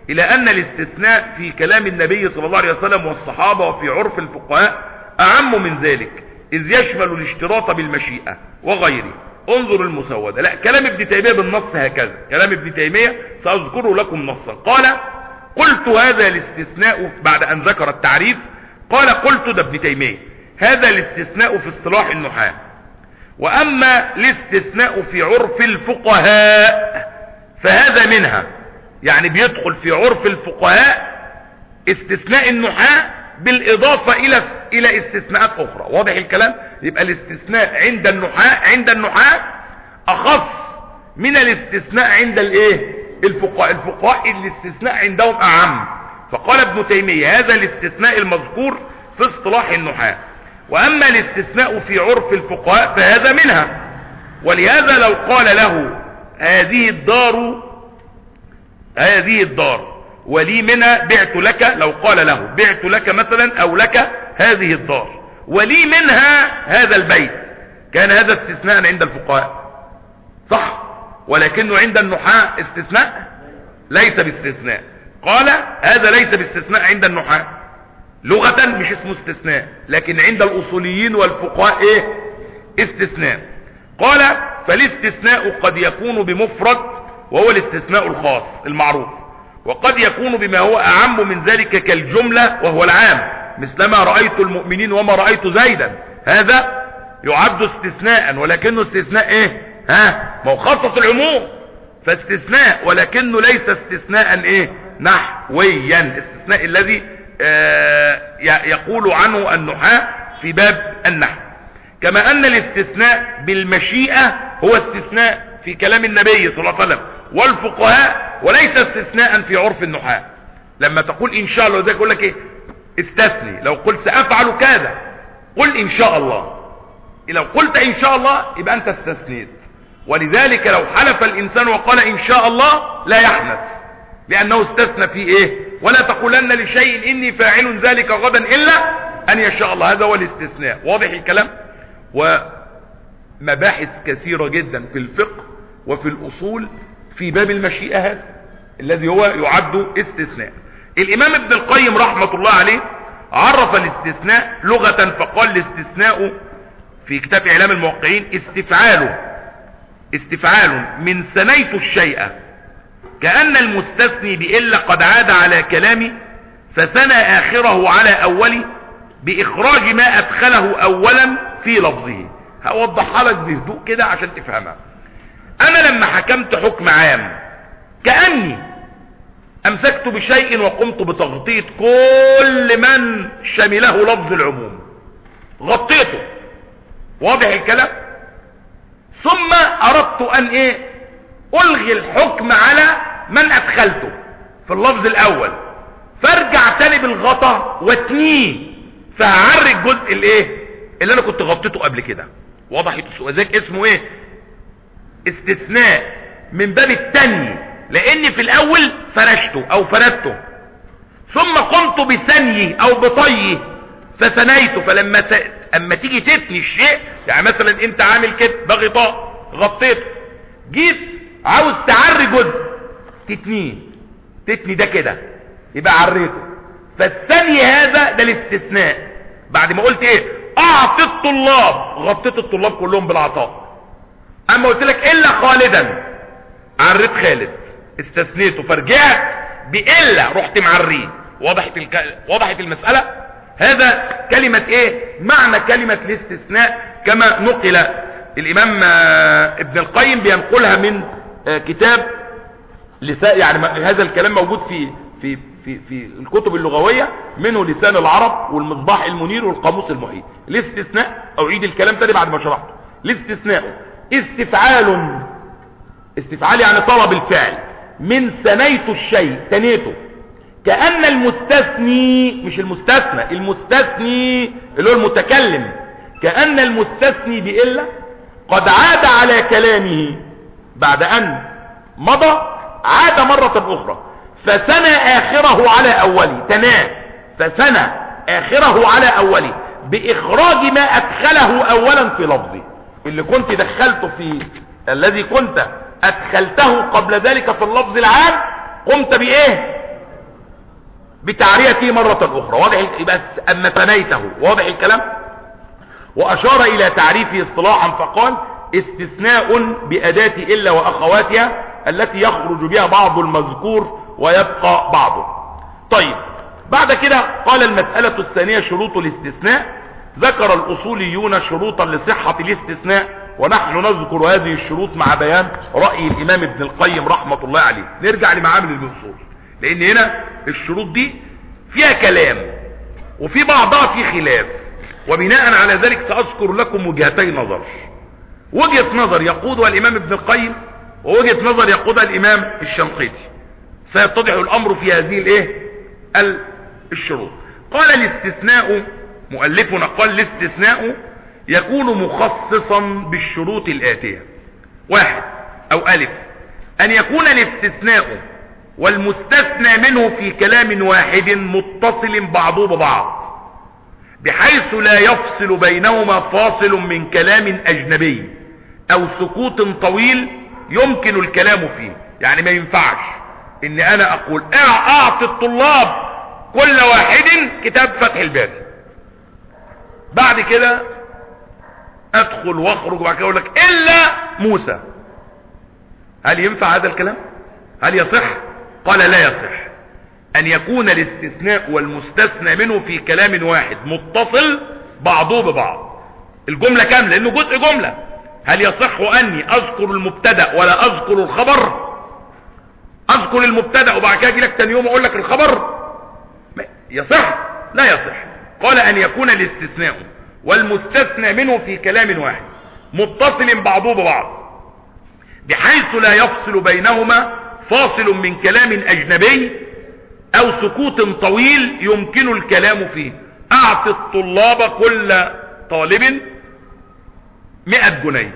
إلى أن الاستثناء في كلام النبي صلى الله عليه وسلم والصحابة وفي عرف الفقهاء أعم من ذلك، إذ يشمل الاشتراط بالمشيئة وغيره. انظر المسودة. لا، كلام ابن تيمية بالنص هكذا، كلام ابن تيمية سأذكره لكم نصا. قال: قلت هذا الاستثناء، بعد أن ذكر التعريف قال: قلت، ده ابن تيمية، هذا الاستثناء في اصطلاح النحاة، وأما الاستثناء في عرف الفقهاء فهذا منها. يعني بيدخل في عرف الفقهاء استثناء النحاة بالإضافة إلى إلى استثناءات أخرى. واضح الكلام؟ يبقى الاستثناء عند النحاة عند النحاة أخص من الاستثناء عند الايه الفقهاء. الفقهاء الاستثناء عندهم أعم. فقال ابن تيمية: هذا الاستثناء المذكور في اصطلاح النحاة، وأما الاستثناء في عرف الفقهاء فهذا منها. ولهذا لو قال له: هذه الدار هذه الدار ولي منها بعت لك، لو قال له بعت لك مثلا أو لك هذه الدار ولي منها هذا البيت، كان هذا استثناء عند الفقهاء، صح؟ ولكنه عند النحاة استثناء ليس باستثناء. قال: هذا ليس باستثناء عند النحاة، لغة مش اسمه استثناء، لكن عند الأصوليين والفقهاء ايه؟ استثناء. قال: فالاستثناء قد يكون بمفرد وهو الاستثناء الخاص المعروف، وقد يكون بما هو أعم من ذلك كالجملة وهو العام، مثلما رأيت المؤمنين وما رأيت زيدا، هذا يعد استثناء ولكنه استثناء ايه؟ ها، ما هو خصص العموم فاستثناء، ولكنه ليس استثناء ايه؟ نحويا، استثناء الذي آه يقول عنه النحاة في باب النحو. كما أن الاستثناء بالمشيئة هو استثناء في كلام النبي صلى الله عليه وسلم والفقهاء، وليس استثناء في عرف النحاة. لما تقول إن شاء الله، زي يقول لك ايه؟ استثني. لو قلت سأفعل كذا قل إن شاء الله، لو قلت إن شاء الله يبقى أنت استثنيت. ولذلك لو حلف الإنسان وقال إن شاء الله لا يحنث، لأنه استثنى في إيه؟ ولا تقولن لشيء إني فاعل ذلك غدا إلا أن يشاء الله، هذا هو الاستثناء. واضح الكلام؟ ومباحث كثيرة جدا في الفقه وفي الأصول في باب المشيئة هذا الذي هو يعد استثناء. الإمام ابن القيم رحمة الله عليه عرف الاستثناء لغة فقال: الاستثناء في كتاب إعلام الموقعين استفعال استفعال من ثنيت الشيء، كأن المستثني بإلا قد عاد على كلامي فثنى آخره على أولي بإخراج ما أدخله أولا في لفظه. هوضحها لك بهدوء كده عشان تفهمها. أنا لما حكمت حكم عام كأني أمسكت بشيء وقمت بتغطية كل من شمله لفظ العموم، غطيته. واضح الكلام؟ ثم أردت أن إيه؟ ألغي الحكم على من أدخلته في اللفظ الأول، فارجع تاني بالغطا واتنيه، فهعري الجزء الإيه؟ اللي أنا كنت غطيته قبل كده. واضح؟ وذلك اسمه إيه؟ استثناء من باب التني، لأني في الأول فرشته أو فردته، ثم قمت بثنيه أو بطيه فثنيته. فلما ت... أما تيجي تثني الشيء، يعني مثلا أنت عامل كده بغطاء غطيته، جيت عاوز تعري جزء تتنيه، تتني ده كده يبقى عريته. فالثاني هذا ده الاستثناء. بعد ما قلت ايه؟ اعطي الطلاب، غطيت الطلاب كلهم بالعطاء. اما قلت لك الا خالدا، عريت خالد، استثنيته، فرجعت بإلا رحت معريه. وضحت الك... وضحت المسألة. هذا كلمة ايه؟ معنى كلمة الاستثناء كما نقل الامام ابن القيم بينقلها من كتاب لسان، يعني هذا الكلام موجود في في في في الكتب اللغوية، منه لسان العرب والمصباح المنير والقاموس المحيط. الاستثناء، اعيد الكلام تاني بعد ما شرحته. الاستثناء استفعال، استفعال يعني طلب الفعل، من ثنيت الشيء، تنيته، كأن المستثني، مش المستثنى، المستثني اللي هو المتكلم، كأن المستثني بإلا قد عاد على كلامه بعد أن مضى، عاد مرة أخرى فثنى آخره على أولي، تناه فثنى آخره على أولي بإخراج ما أدخله أولا في لفظه. اللي كنت دخلته في الذي كنت أدخلته قبل ذلك في اللفظ العام، قمت بإيه؟ بتعريته مرة اخرى. واضح؟ يبقى اما ثنيته. واضح الكلام؟ واشار الى تعريفه اصطلاحا فقال استثناء بأداة إلا وأخواتها التي يخرج بها بعض المذكور ويبقى بعضه. طيب بعد كده قال المسألة الثانية شروط الاستثناء. ذكر الأصوليون شروطا لصحة الاستثناء ونحن نذكر هذه الشروط مع بيان رأي الإمام ابن القيم رحمة الله عليه. نرجع لمعامل الأصول، لأن هنا الشروط دي فيها كلام وفي بعضها في خلاف، وبناء على ذلك سأذكر لكم وجهتي نظر. وجهة نظر يقودها الإمام ابن القيم ووجهة نظر يقودها الإمام الشنقيطي. سيتضح الأمر في هذه الايه الشروط. قال الاستثناء، مؤلفنا قال الاستثناء يكون مخصصا بالشروط الآتية. واحد أو ألف، أن يكون الاستثناء والمستثنى منه في كلام واحد متصل بعضه ببعض بحيث لا يفصل بينهما فاصل من كلام أجنبي أو سكوت طويل يمكن الكلام فيه. يعني ما ينفعش ان انا اقول اعطي الطلاب كل واحد كتاب فتح الباري، بعد كده ادخل واخرج وبعد كده اقول لك الا موسى. هل ينفع هذا الكلام؟ هل يصح؟ قال لا يصح. ان يكون الاستثناء والمستثنى منه في كلام واحد متصل بعضه ببعض، الجملة كاملة لانه جزء جملة. هل يصح اني اذكر المبتدا ولا اذكر الخبر؟ اذكر المبتدا وبعد كده اجي لك تاني يوم اقول لك الخبر؟ يصح؟ لا يصح. قال ان يكون الاستثناء والمستثنى منه في كلام واحد متصل بعضه ببعض بحيث لا يفصل بينهما فاصل من كلام اجنبي او سكوت طويل يمكن الكلام فيه. اعطي الطلاب كل طالب مئة جنيه.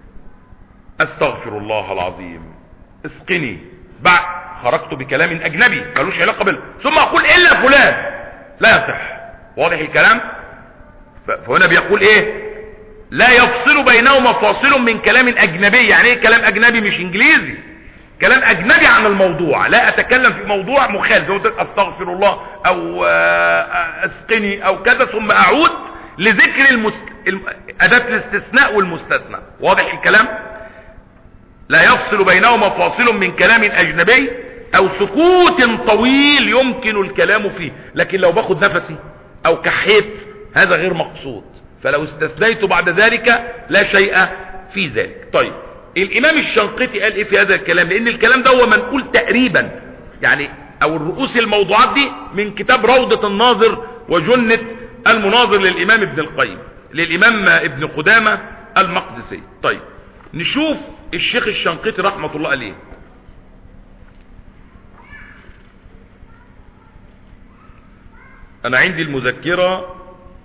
استغفر الله العظيم. اسقني. بعد خرجت بكلام اجنبي ملوش علاقة بال ثم اقول الا فلان، لا يصح. واضح الكلام؟ فهنا بيقول ايه؟ لا يفصل بينهما فاصل من كلام اجنبي. يعني ايه كلام اجنبي؟ مش انجليزي، كلام اجنبي عن الموضوع. لا اتكلم في موضوع مخالف زي ما قلت استغفر الله او اسقني او كذا ثم اعود لذكر المس... اداة الاستثناء والمستثنى. واضح الكلام؟ لا يفصل بينهما فاصل من كلام اجنبي او سكوت طويل يمكن الكلام فيه. لكن لو باخد نفسي او كحيت هذا غير مقصود، فلو استثنيت بعد ذلك لا شيء في ذلك. طيب الامام الشنقيطي قال ايه في هذا الكلام؟ لان الكلام ده هو منقول تقريبا يعني او الرؤوس الموضوعات دي من كتاب روضة الناظر وجنة المناظر للامام ابن القيم للامام ابن قدامة المقدسي. طيب نشوف الشيخ الشنقيطي رحمة الله عليه. انا عندي المذكرة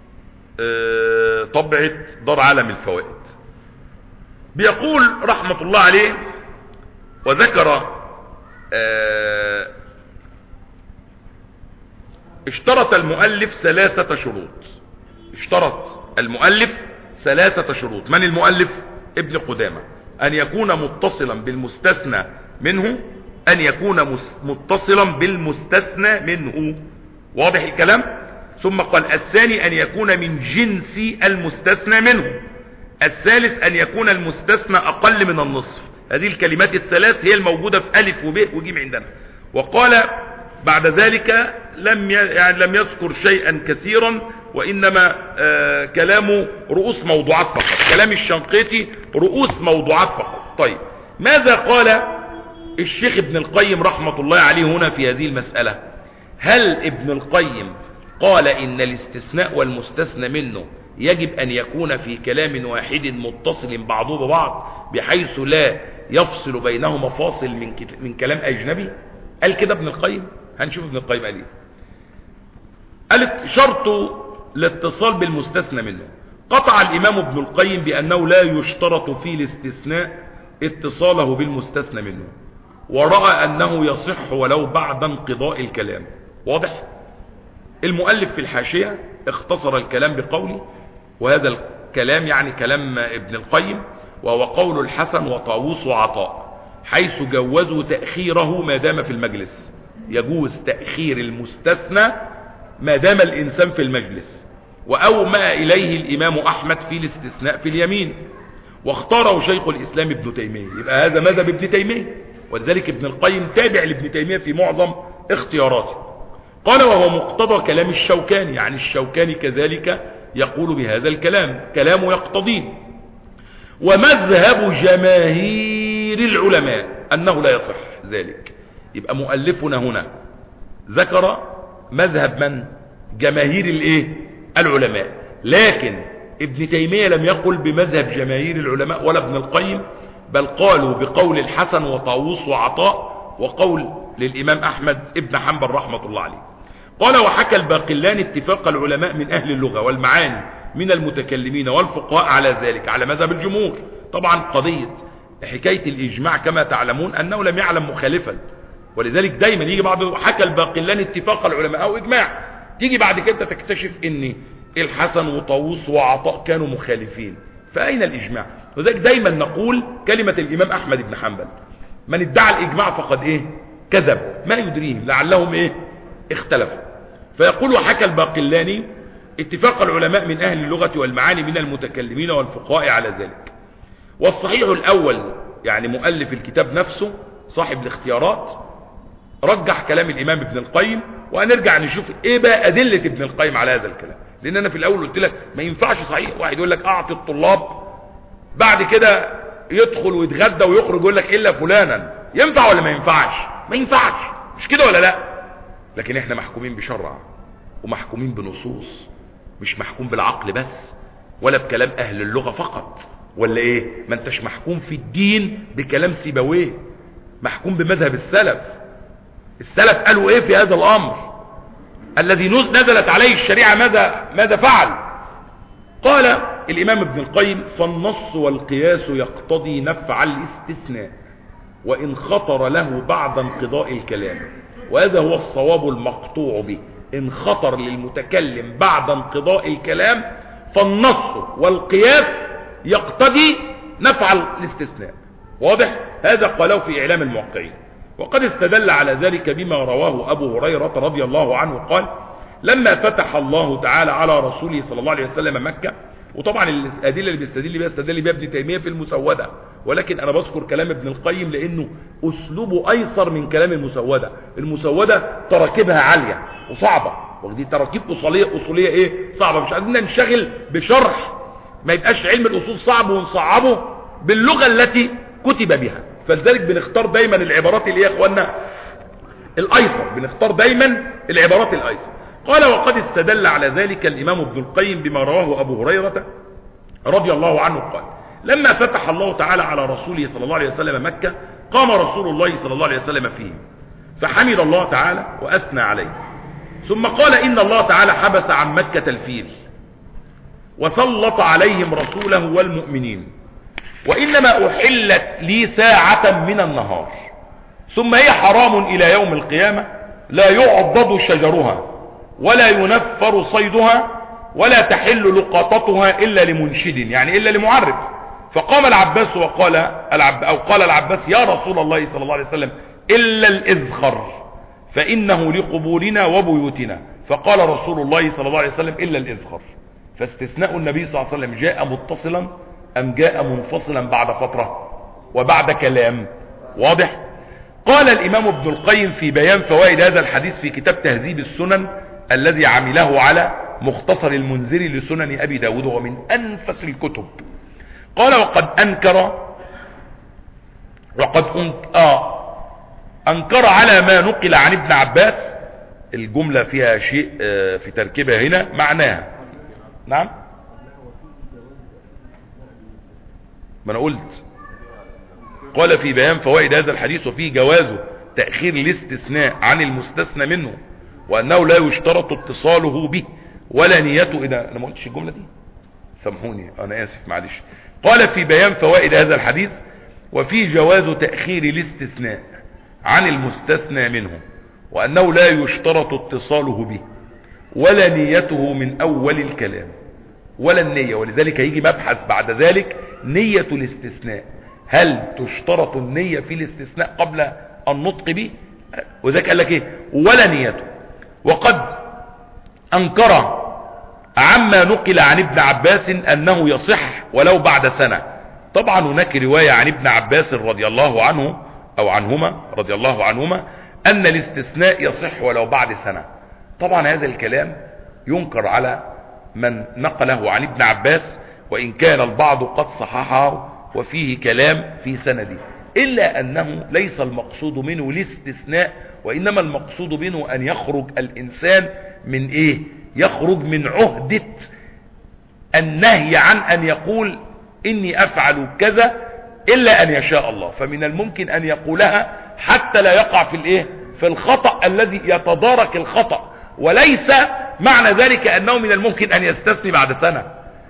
طبعة دار عالم الفوائد. بيقول رحمة الله عليه وذكر اشترط المؤلف ثلاثة شروط. اشترط المؤلف ثلاثة شروط. من المؤلف؟ ابن قدامة. ان يكون متصلا بالمستثنى منه، ان يكون متصلا بالمستثنى منه. واضح الكلام؟ ثم قال الثاني ان يكون من جنس المستثنى منه. الثالث ان يكون المستثنى اقل من النصف. هذه الكلمات الثلاث هي الموجودة في الف وب وجيم عندنا. وقال بعد ذلك لم يعني لم يذكر شيئا كثيرا، وانما آه كلامه رؤوس موضوعات فقط. كلام الشنقيطي رؤوس موضوعات فقط. طيب ماذا قال الشيخ ابن القيم رحمة الله عليه هنا في هذه المسألة؟ هل ابن القيم قال ان الاستثناء والمستثنى منه يجب ان يكون في كلام واحد متصل بعضه ببعض بحيث لا يفصل بينهما فاصل من, من كلام اجنبي؟ قال كده ابن القيم؟ هنشوف ابن القيم قال ايه. قال شرط الاتصال بالمستثنى منه. قطع الامام ابن القيم بانه لا يشترط في الاستثناء اتصاله بالمستثنى منه، ورأى انه يصح ولو بعد انقضاء الكلام. واضح؟ المؤلف في الحاشية اختصر الكلام بقوله، وهذا الكلام يعني كلام ابن القيم، وهو قول الحسن وطاووس وعطاء، حيث جوزوا تأخيره ما دام في المجلس. يجوز تأخير المستثنى ما دام الإنسان في المجلس، وأومأ إليه الإمام أحمد في الاستثناء في اليمين، واختاره شيخ الإسلام ابن تيمية. يبقى هذا مذهب ابن تيمية، ولذلك ابن القيم تابع لابن تيمية في معظم اختياراته. قال وهو مقتضى كلام الشوكاني، يعني الشوكاني كذلك يقول بهذا الكلام، كلامه يقتضيه. ومذهب جماهير العلماء أنه لا يصح ذلك. يبقى مؤلفنا هنا ذكر مذهب من؟ جماهير الايه؟ العلماء. لكن ابن تيمية لم يقل بمذهب جماهير العلماء ولا ابن القيم، بل قالوا بقول الحسن وطاووس وعطاء، وقول للإمام أحمد ابن حنبل رحمة الله عليه. قال وحكى الباقلاني اتفاق العلماء من أهل اللغة والمعاني من المتكلمين والفقهاء على ذلك، على مذهب الجمهور. طبعا قضية حكاية الإجماع كما تعلمون أنه لم يعلم مخالفا، ولذلك دايما يجي بعد حكى الباقلاني اتفاق العلماء أو إجماع، تيجي بعد كده تكتشف ان الحسن وطاووس وعطاء كانوا مخالفين، فأين الإجماع؟ وذلك دايما نقول كلمة الإمام أحمد بن حنبل: من ادعى الإجماع فقد إيه؟ كذب، ما يدريهم لعلهم إيه؟ اختلفوا. فيقول وحكى الباقلاني اتفاق العلماء من أهل اللغة والمعاني من المتكلمين والفقهاء على ذلك. والصحيح الأول، يعني مؤلف الكتاب نفسه صاحب الاختيارات، رجح كلام الإمام ابن القيم، وهنرجع نشوف ايه بقى أدلة ابن القيم على هذا الكلام. لأن أنا في الأول قلت لك ما ينفعش صحيح واحد يقول لك أعطي الطلاب، بعد كده يدخل ويتغدى ويخرج يقول لك إلا فلانا. ينفع ولا ما ينفعش؟ ما ينفعش، مش كده ولا لا؟ لكن احنا محكومين بشرع ومحكومين بنصوص، مش محكوم بالعقل بس ولا بكلام أهل اللغة فقط، ولا ايه؟ ما انتش محكوم في الدين بكلام سيبويه، محكوم بمذهب السلف. السلف قالوا ايه في هذا الامر الذي نزلت عليه الشريعة؟ ماذا ماذا فعل؟ قال الامام ابن القيم: فالنص والقياس يقتضي نفع الاستثناء وان خطر له بعد انقضاء الكلام، وهذا هو الصواب المقطوع به. ان خطر للمتكلم بعد انقضاء الكلام فالنص والقياس يقتضي نفع الاستثناء. واضح؟ هذا قاله في اعلام الموقعين. وقد استدل على ذلك بما رواه أبو هريرة رضي الله عنه قال: لما فتح الله تعالى على رسوله صلى الله عليه وسلم مكة. وطبعا الأدلة اللي بيستدل بها استدل بها ابن تيمية في المسودة، ولكن أنا بذكر كلام ابن القيم لأنه أسلوبه أيسر من كلام المسودة. المسودة تراكيبها عالية وصعبة، ودي تراكيب أصولية أصولية إيه؟ صعبة. مش عايزين ننشغل بشرح، ما يبقاش علم الأصول صعب ونصعبه باللغة التي كتب بها. فلذلك بنختار دايما العبارات اللي هي يا اخوانا الايسر، بنختار دايما العبارات الايسر. قال: وقد استدل على ذلك الامام ابن القيم بما رواه ابو هريرة رضي الله عنه قال: لما فتح الله تعالى على رسوله صلى الله عليه وسلم مكة، قام رسول الله صلى الله عليه وسلم فيه فحمد الله تعالى واثنى عليه، ثم قال: ان الله تعالى حبس عن مكة الفيل وسلط عليهم رسوله والمؤمنين، وإنما أحلت لي ساعة من النهار، ثم هي حرام إلى يوم القيامة، لا يعضد شجرها ولا ينفر صيدها ولا تحل لقطتها إلا لمنشد، يعني إلا لمعرف. فقام العباس وقال العب أو قال العباس: يا رسول الله صلى الله عليه وسلم، إلا الإذخر فإنه لقبورنا وبيوتنا. فقال رسول الله صلى الله عليه وسلم: إلا الإذخر. فاستثناء النبي صلى الله عليه وسلم جاء متصلا أم جاء منفصلا بعد فترة وبعد كلام؟ واضح؟ قال الإمام ابن القيم في بيان فوائد هذا الحديث في كتاب تهذيب السنن الذي عمله على مختصر المنذري لسنن أبي داود، ومن أنفس الكتب. قال: وقد أنكر وقد أنك آه أنكر على ما نقل عن ابن عباس. الجملة فيها شيء آه في تركيبها هنا معناها. نعم، ما انا قلت قال في بيان فوائد هذا الحديث وفيه جواز تأخير الاستثناء عن المستثنى منه، وأنه لا يشترط اتصاله به ولا نيته. إذا أنا ما قلتش الجملة دي سامحوني، أنا آسف معلش. قال في بيان فوائد هذا الحديث وفيه جواز تأخير الاستثناء عن المستثنى منه، وأنه لا يشترط اتصاله به ولا نيته من أول الكلام ولا النية. ولذلك هيجي مبحث بعد ذلك: نية الاستثناء، هل تشترط النية في الاستثناء قبل النطق به وذلك قال لك ايه ولا نيته. وقد انكر عما نقل عن ابن عباس انه يصح ولو بعد سنة. طبعا هناك رواية عن ابن عباس رضي الله عنه او عنهما رضي الله عنهما ان الاستثناء يصح ولو بعد سنة. طبعا هذا الكلام ينكر على من نقله عن ابن عباس، وان كان البعض قد صححه وفيه كلام في سنده، الا انه ليس المقصود منه الاستثناء، وانما المقصود منه ان يخرج الانسان من ايه يخرج من عهدة النهي عن ان يقول اني افعل كذا الا ان يشاء الله. فمن الممكن ان يقولها حتى لا يقع في الايه في الخطأ الذي يتدارك الخطأ، وليس معنى ذلك انه من الممكن ان يستثني بعد سنة،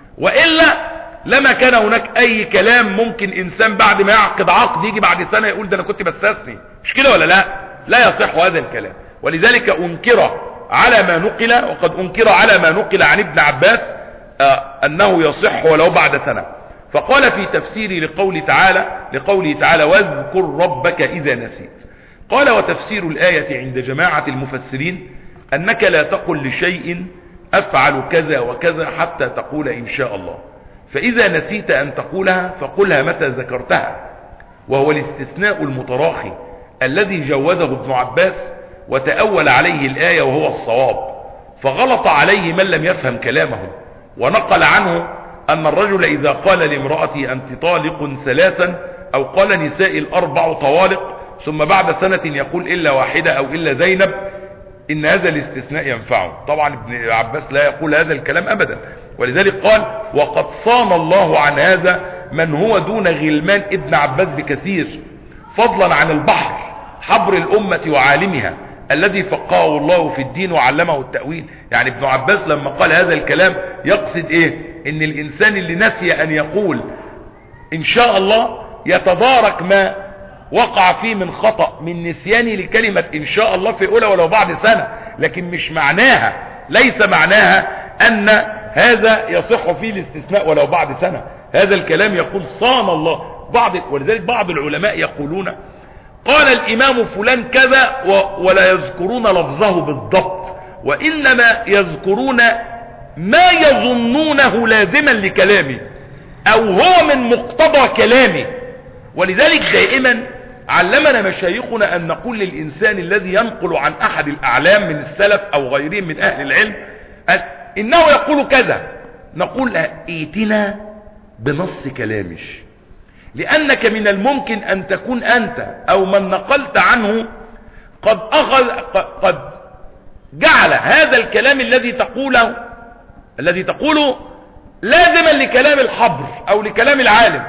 وإلا لما كان هناك اي كلام ممكن انسان بعد ما يعقد عقد يجي بعد سنة يقول ده انا كنت بستثني، مش كده ولا لا؟ لا يصح هذا الكلام. ولذلك انكر على ما نقل، وقد انكر على ما نقل عن ابن عباس آه انه يصح ولو بعد سنة. فقال في تفسير لقول تعالى لقوله تعالى واذكر ربك اذا نسيت، قال وتفسير الآية عند جماعة المفسرين انك لا تقل لشيء افعل كذا وكذا حتى تقول ان شاء الله، فاذا نسيت ان تقولها فقلها متى ذكرتها، وهو الاستثناء المتراخي الذي جوزه ابن عباس وتأول عليه الآية وهو الصواب. فغلط عليه من لم يفهم كلامه، ونقل عنه أن الرجل إذا قال لامرأتي أنت طالق ثلاثا أو قال نساء الأربع طوالق ثم بعد سنة يقول إلا واحدة أو إلا زينب إن هذا الاستثناء ينفعه. طبعا ابن عباس لا يقول هذا الكلام أبدا، ولذلك قال وقد صان الله عن هذا من هو دون غلمان ابن عباس بكثير، فضلا عن البحر حبر الأمة وعالمها الذي فقهه الله في الدين وعلمه التأويل. يعني ابن عباس لما قال هذا الكلام يقصد ايه؟ ان الانسان اللي نسي ان يقول ان شاء الله يتدارك ما وقع فيه من خطأ من نسيانه لكلمة ان شاء الله في اولى ولو بعد سنة، لكن مش معناها ليس معناها ان هذا يصح فيه الاستثناء ولو بعد سنة. هذا الكلام يقول صان الله بعض، ولذلك بعض العلماء يقولون قال الامام فلان كذا ولا يذكرون لفظه بالضبط، وانما يذكرون ما يظنونه لازما لكلامه او هو من مقتضى كلامه. ولذلك دائما علمنا مشايخنا ان نقول للانسان الذي ينقل عن احد الاعلام من السلف او غيرهم من اهل العلم انه يقول كذا، نقول ائتنا بنص كلامش، لأنك من الممكن أن تكون أنت أو من نقلت عنه قد أخذ قد جعل هذا الكلام الذي تقوله الذي تقوله لازما لكلام الحبر أو لكلام العالم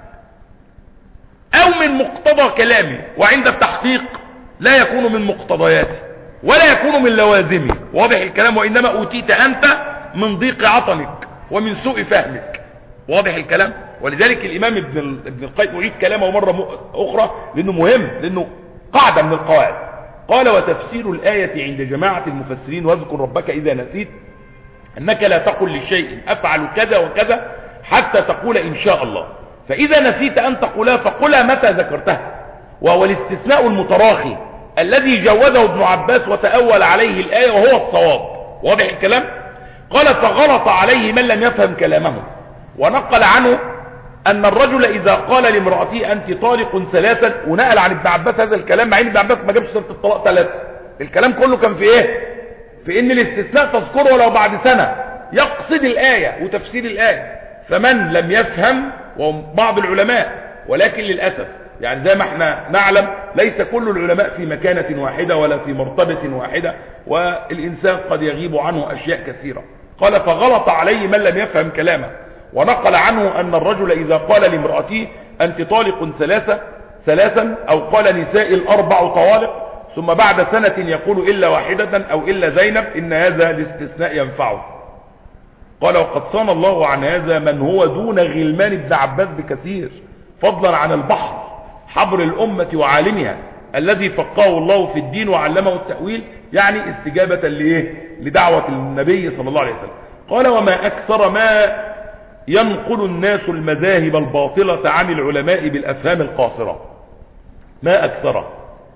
أو من مقتضى كلامه، وعند التحقيق لا يكون من مقتضياته ولا يكون من لوازمه. واضح الكلام؟ وإنما أوتيت أنت من ضيق عطنك ومن سوء فهمك. واضح الكلام؟ ولذلك الامام ابن ابن القيم يعيد كلامه مرة اخرى لانه مهم، لانه قاعدة من القواعد. قال وتفسير الآية عند جماعة المفسرين واذكر ربك اذا نسيت انك لا تقل لشيء افعل كذا وكذا حتى تقول ان شاء الله، فاذا نسيت ان تقولها فقلها متى ذكرتها، وهو الاستثناء المتراخي الذي جوزه ابن عباس وتأول عليه الآية وهو الصواب. واضح الكلام؟ قال فغلط عليه من لم يفهم كلامه، ونقل عنه ان الرجل اذا قال لامرأته انت طالق ثلاثا، ونقل عن ابن عباس هذا الكلام مع ان ابن عباس ما جابش سيره الطلاق ثلاثة. الكلام كله كان في ايه؟ في ان الاستثناء تذكره ولو بعد سنة، يقصد الآية وتفسير الآية. فمن لم يفهم وبعض العلماء، ولكن للأسف يعني زي ما احنا نعلم ليس كل العلماء في مكانة واحدة ولا في مرتبة واحدة، والإنسان قد يغيب عنه أشياء كثيرة. قال فغلط عليه من لم يفهم كلامه، ونقل عنه أن الرجل إذا قال لامرأته أنت طالق ثلاثة ثلاثا أو قال نساء الأربع طوالق ثم بعد سنة يقول إلا واحدة أو إلا زينب إن هذا الاستثناء ينفعه. قال وقد صان الله عن هذا من هو دون غلمان ابن عباس بكثير، فضلا عن البحر حبر الأمة وعالمها الذي فقهه الله في الدين وعلمه التأويل، يعني استجابة لإيه؟ لدعوة النبي صلى الله عليه وسلم. قال وما أكثر ما ينقل الناس المذاهب الباطلة عن العلماء بالأفهام القاصرة، ما أكثر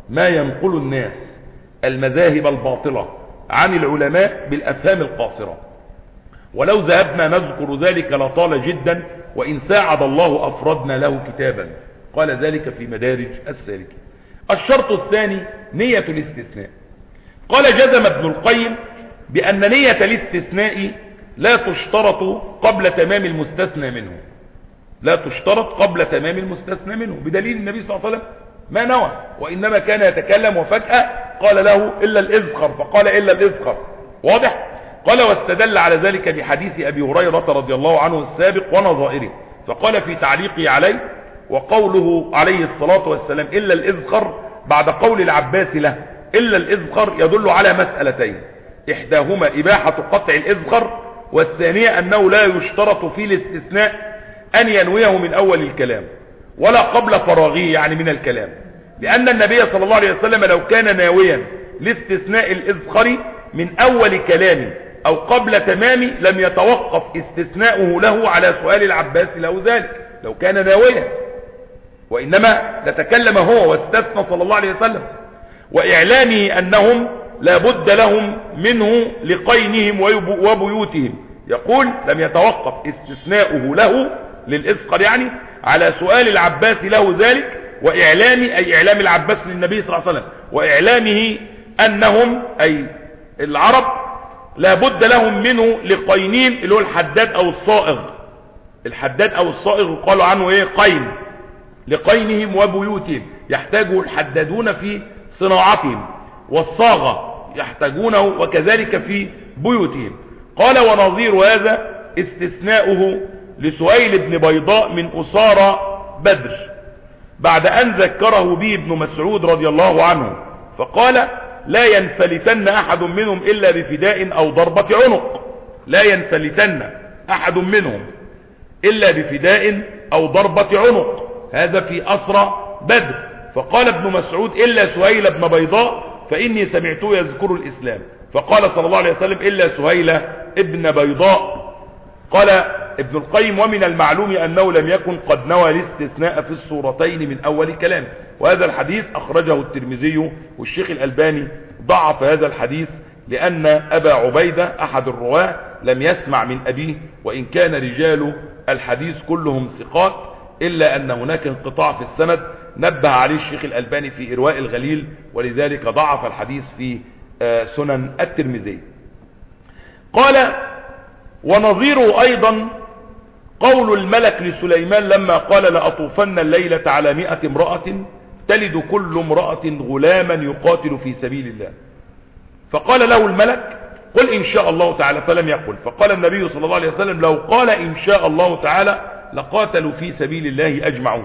ما ينقل الناس المذاهب الباطلة عن العلماء بالأفهام القاصرة، ولو ذهبنا نذكر ذلك لطال جدا، وإن ساعد الله أفردنا له كتابا. قال ذلك في مدارج السالكين. الشرط الثاني نية الاستثناء. قال جزم ابن القيم بأن نية الاستثناء لا تشترط قبل تمام المستثنى منه، لا تشترط قبل تمام المستثنى منه، بدليل النبي صلى الله عليه وسلم ما نوى، وإنما كان يتكلم وفجأة قال له إلا الإذخر، فقال إلا الإذخر. واضح؟ قال واستدل على ذلك بحديث أبي هريرة رضي الله عنه السابق ونظائره، فقال في تعليقه عليه: وقوله عليه الصلاة والسلام إلا الإذخر بعد قول العباس له إلا الإذخر يدل على مسألتين: إحداهما إباحة قطع الإذخر، والثانية أنه لا يشترط في الاستثناء أن ينويه من أول الكلام ولا قبل فراغه، يعني من الكلام، لأن النبي صلى الله عليه وسلم لو كان ناويا لاستثناء الإذخر من أول كلام أو قبل تمام لم يتوقف استثناؤه له على سؤال العباس له ذلك لو كان ناويا، وإنما لتكلم هو واستثنى صلى الله عليه وسلم، وإعلامه أنهم لا بد لهم منه لقينهم وبيوتهم، يقول لم يتوقف استثناؤه له للإذخر يعني على سؤال العباس له ذلك، وإعلام أي إعلام العباس للنبي صلى الله عليه وسلم، وإعلامه أنهم أي العرب لا بد لهم منه لقينين، اللي هو الحداد أو الصائغ، الحداد أو الصائغ قالوا عنه إيه؟ قين، لقينهم وبيوتهم، يحتاجه الحدادون في صناعتهم، والصاغة يحتاجونه وكذلك في بيوتهم. قال ونظير هذا استثناؤه لسهيل بن بيضاء من أسارى بدر بعد أن ذكره به ابن مسعود رضي الله عنه، فقال لا ينفلتن أحد منهم إلا بفداء أو ضربة عنق، لا ينفلتن أحد منهم إلا بفداء أو ضربة عنق، هذا في أسرى بدر. فقال ابن مسعود إلا سهيل بن بيضاء فإني سمعته يذكر الإسلام، فقال صلى الله عليه وسلم إلا سهيل ابن بيضاء. قال ابن القيم ومن المعلوم أنه لم يكن قد نوى الاستثناء في السورتين من أول كلام، وهذا الحديث أخرجه الترمذي، والشيخ الألباني ضعف هذا الحديث لأن أبا عبيدة أحد الرواة لم يسمع من أبيه، وإن كان رجال الحديث كلهم ثقات، إلا أن هناك انقطاع في السند نبه عليه الشيخ الألباني في إرواء الغليل، ولذلك ضعف الحديث في سنن الترمذي. قال ونظيره أيضا قول الملك لسليمان لما قال لأطوفن الليلة على مئة امرأة تلد كل امرأة غلاما يقاتل في سبيل الله، فقال له الملك قل إن شاء الله تعالى، فلم يقل، فقال النبي صلى الله عليه وسلم لو قال إن شاء الله تعالى لقاتلوا في سبيل الله أجمعون.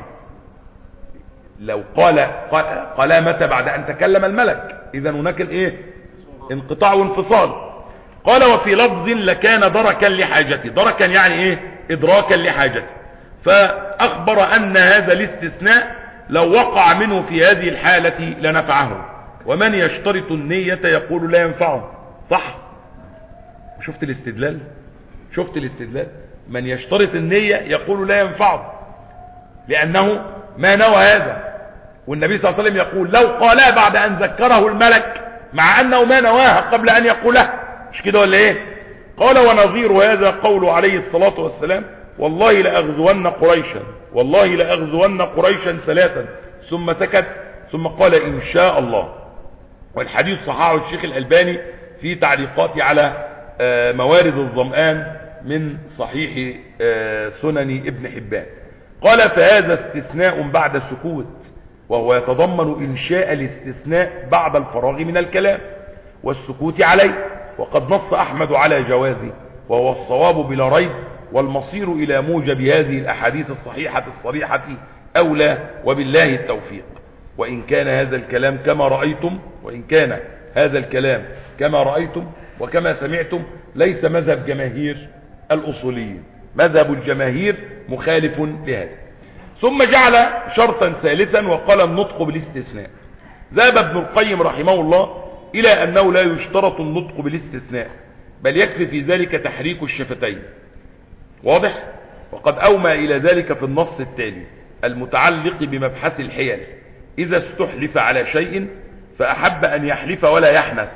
لو قال قال متى؟ بعد أن تكلم الملك، إذا هناك الايه؟ انقطاع وانفصال. قال وفي لفظ لكان دركا لحاجته، دركا يعني ايه؟ ادراكا لحاجته، فأخبر أن هذا الاستثناء لو وقع منه في هذه الحالة لنفعه، ومن يشترط النية يقول لا ينفعه. صح؟ شفت الاستدلال؟ شفت الاستدلال؟ من يشترط النية يقول لا ينفعه لأنه ما نوى هذا، والنبي صلى الله عليه وسلم يقول لو قالها بعد أن ذكره الملك مع أنه ما نواها قبل أن يقولها، مش كده ولا ايه؟ قال ونظير هذا قول عليه الصلاة والسلام والله لأغزون قريشا، والله لأغزون قريشا ثلاثا، ثم سكت ثم قال إن شاء الله. والحديث صححه الشيخ الألباني في تعليقاته على موارد الظمآن من صحيح سنن ابن حبان. قال فهذا استثناء بعد سكوت، وهو يتضمن إنشاء الاستثناء بعد الفراغ من الكلام والسكوت عليه، وقد نص أحمد على جوازه وهو الصواب بلا ريب، والمصير إلى موجب هذه الأحاديث الصحيحة الصريحة أولى، وبالله التوفيق. وإن كان هذا الكلام كما رأيتم وإن كان هذا الكلام كما رأيتم وكما سمعتم ليس مذهب جماهير الأصوليين، مذهب الجماهير مخالف لهذا. ثم جعل شرطا ثالثا وقال النطق بالاستثناء. ذهب ابن القيم رحمه الله إلى أنه لا يشترط النطق بالاستثناء، بل يكفي في ذلك تحريك الشفتين. واضح؟ وقد أومى إلى ذلك في النص التالي المتعلق بمبحث الحيل، إذا استحلف على شيء فأحب أن يحلف ولا يحنث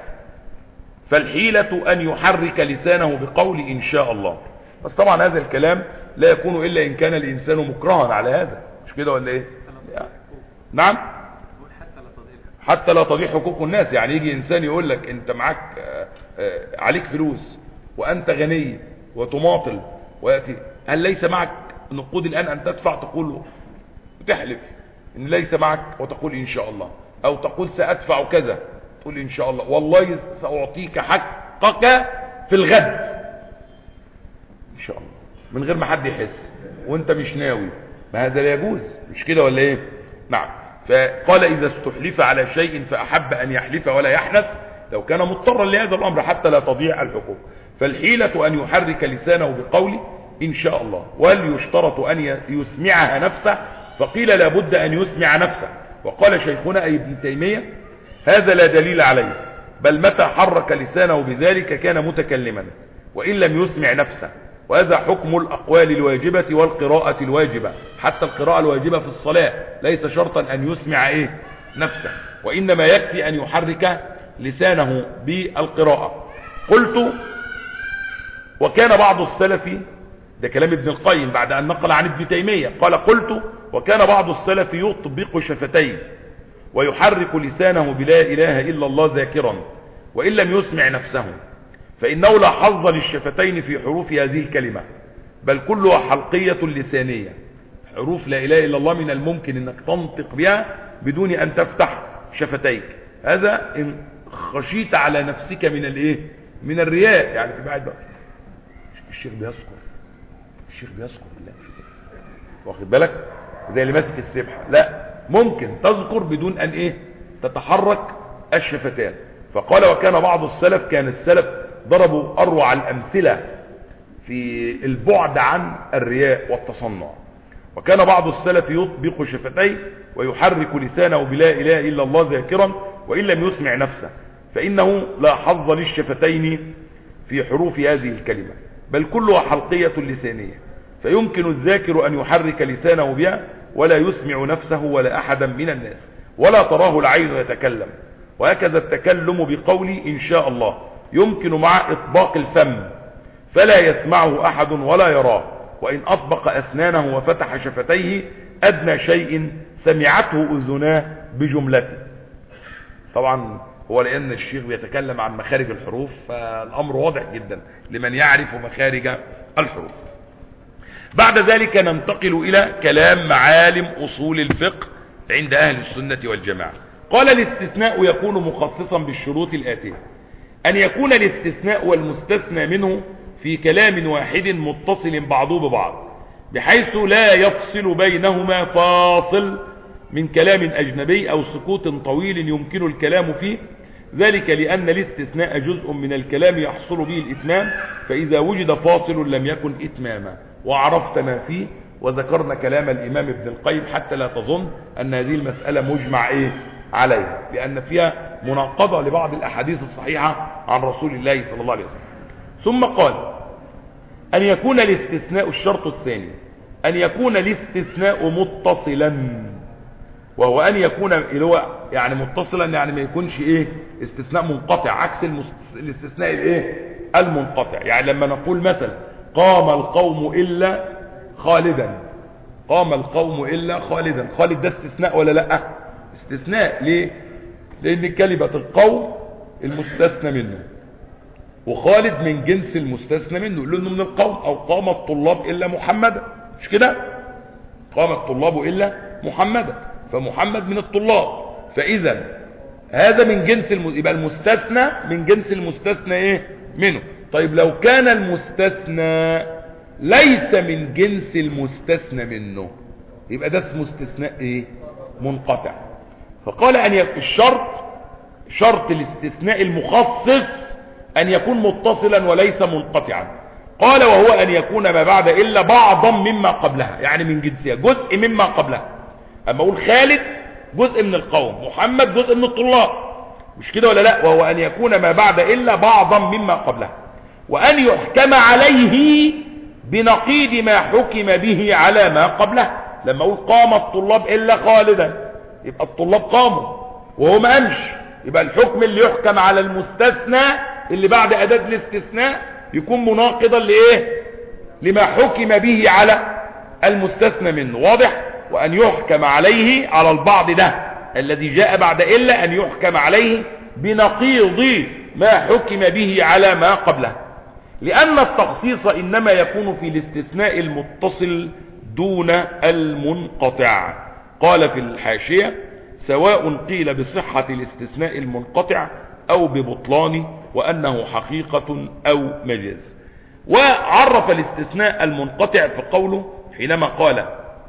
فالحيلة أن يحرك لسانه بقول إن شاء الله. بس طبعا هذا الكلام لا يكون إلا إن كان الإنسان مكرها على هذا، مش كده ولا إيه؟ نعم، حتى لا تضيع حقوق الناس. يعني يجي إنسان يقول لك أنت معك عليك فلوس وأنت غني وتماطل ويأتي، هل ليس معك نقود الآن أن تدفع؟ تقول وتحلف إن ليس معك وتقول إن شاء الله، أو تقول سأدفع كذا تقول إن شاء الله والله سأعطيك حقك في الغد إن شاء الله من غير ما حد يحس وانت مش ناوي، ما هذا لا يجوز، مش كده ولا ايه؟ نعم. فقال إذا استحلف على شيء فأحب أن يحلف ولا يحنث لو كان مضطرا لهذا الأمر حتى لا تضيع الحقوق. فالحيلة أن يحرك لسانه بقول إن شاء الله، وهل يشترط أن يسمعها نفسه؟ فقيل لابد أن يسمع نفسه. وقال شيخنا أي ابن تيمية هذا لا دليل عليه، بل متى حرك لسانه بذلك كان متكلما وإن لم يسمع نفسه، وهذا حكم الأقوال الواجبة والقراءة الواجبة. حتى القراءة الواجبة في الصلاة ليس شرطا أن يسمع إيه نفسه، وإنما يكفي أن يحرك لسانه بالقراءة. قلت وكان بعض السلف، ده كلام ابن القيم بعد أن نقل عن ابن تيمية، قال قلت وكان بعض السلف يطبق شفتيه ويحرك لسانه بلا إله إلا الله ذاكرا وإن لم يسمع نفسه، فإنه لا حظ للشفتين في حروف هذه الكلمة، بل كلها حلقية لسانية. حروف لا إله إلا الله من الممكن أنك تنطق بها بدون أن تفتح شفتيك. هذا إن خشيت على نفسك من الإيه؟ من الرياء. يعني تبقى قاعد بقى الشيخ بيذكر الشيخ بيذكر بالله، واخد بالك زي اللي ماسك السبحة، لا، ممكن تذكر بدون أن إيه تتحرك الشفتان. فقال وكان بعض السلف، كان السلف ضربوا أروع الأمثلة في البعد عن الرياء والتصنع. وكان بعض السلف يطبق شفتيه ويحرك لسانه بلا إله إلا الله ذاكرا وإن لم يسمع نفسه، فإنه لا حظ للشفتين في حروف هذه الكلمة، بل كلها حلقية لسانية، فيمكن الذاكر أن يحرك لسانه بها ولا يسمع نفسه ولا أحدا من الناس، ولا تراه العين يتكلم. وهكذا التكلم بقول إن شاء الله يمكن مع إطباق الفم فلا يسمعه أحد ولا يراه، وإن أطبق أسنانه وفتح شفتيه أدنى شيء سمعته أذناه بجملته. طبعا هو لأن الشيخ بيتكلم عن مخارج الحروف فالأمر واضح جدا لمن يعرف مخارج الحروف. بعد ذلك ننتقل إلى كلام معالم أصول الفقه عند أهل السنة والجماعة. قال الاستثناء يكون مخصصا بالشروط الآتية: أن يكون الاستثناء والمستثنى منه في كلام واحد متصل بعضه ببعض بحيث لا يفصل بينهما فاصل من كلام أجنبي أو سكوت طويل يمكن الكلام فيه، ذلك لأن الاستثناء جزء من الكلام يحصل به الإتمام، فإذا وجد فاصل لم يكن إتماما. وعرفت ما فيه، وذكرنا كلام الإمام ابن القيم حتى لا تظن أن هذه المسألة مجمع إيه عليها، لأن فيها مناقضة لبعض الأحاديث الصحيحة عن رسول الله صلى الله عليه وسلم. ثم قال أن يكون الاستثناء، الشرط الثاني أن يكون الاستثناء متصلا، وهو أن يكون اللي هو يعني متصلا يعني ما يكونش إيه استثناء منقطع، عكس الاستثناء الإيه المنقطع. يعني لما نقول مثلا قام القوم إلا خالدا، قام القوم إلا خالدا، خالد ده استثناء ولا لا؟ استثناء. ليه؟ لأن كلمة القوم المستثنى منه، وخالد من جنس المستثنى منه لأنه من القوم. أو قام الطلاب إلا محمدا، مش كده؟ قام الطلاب إلا محمدا، فمحمد من الطلاب، فإذا هذا من جنس الم... يبقى المستثنى من جنس المستثنى إيه منه. طيب لو كان المستثنى ليس من جنس المستثنى منه يبقى ده اسمه استثناء إيه منقطع. فقال أن يكون الشرط، شرط الاستثناء المخصص أن يكون متصلا وليس منقطعا. قال وهو أن يكون ما بعد إلا بعضا مما قبلها، يعني من جنسها جزء مما قبلها. أما أقول خالد جزء من القوم، محمد جزء من الطلاب، مش كده ولا لا؟ وهو أن يكون ما بعد إلا بعضا مما قبلها، وأن يحكم عليه بنقيض ما حكم به على ما قبله. لما أقول قام الطلاب إلا خالدا، يبقى الطلاب قاموا وهو ما قامش، يبقى الحكم اللي يحكم على المستثنى اللي بعد أداة الاستثناء يكون مناقضا لإيه؟ لما حكم به على المستثنى منه. واضح؟ وأن يحكم عليه على البعض ده الذي جاء بعد إلا أن يحكم عليه بنقيض ما حكم به على ما قبله، لأن التخصيص إنما يكون في الاستثناء المتصل دون المنقطع. قال في الحاشية: سواء قيل بصحة الاستثناء المنقطع أو ببطلانه، وأنه حقيقة أو مجاز. وعرف الاستثناء المنقطع في قوله حينما قال: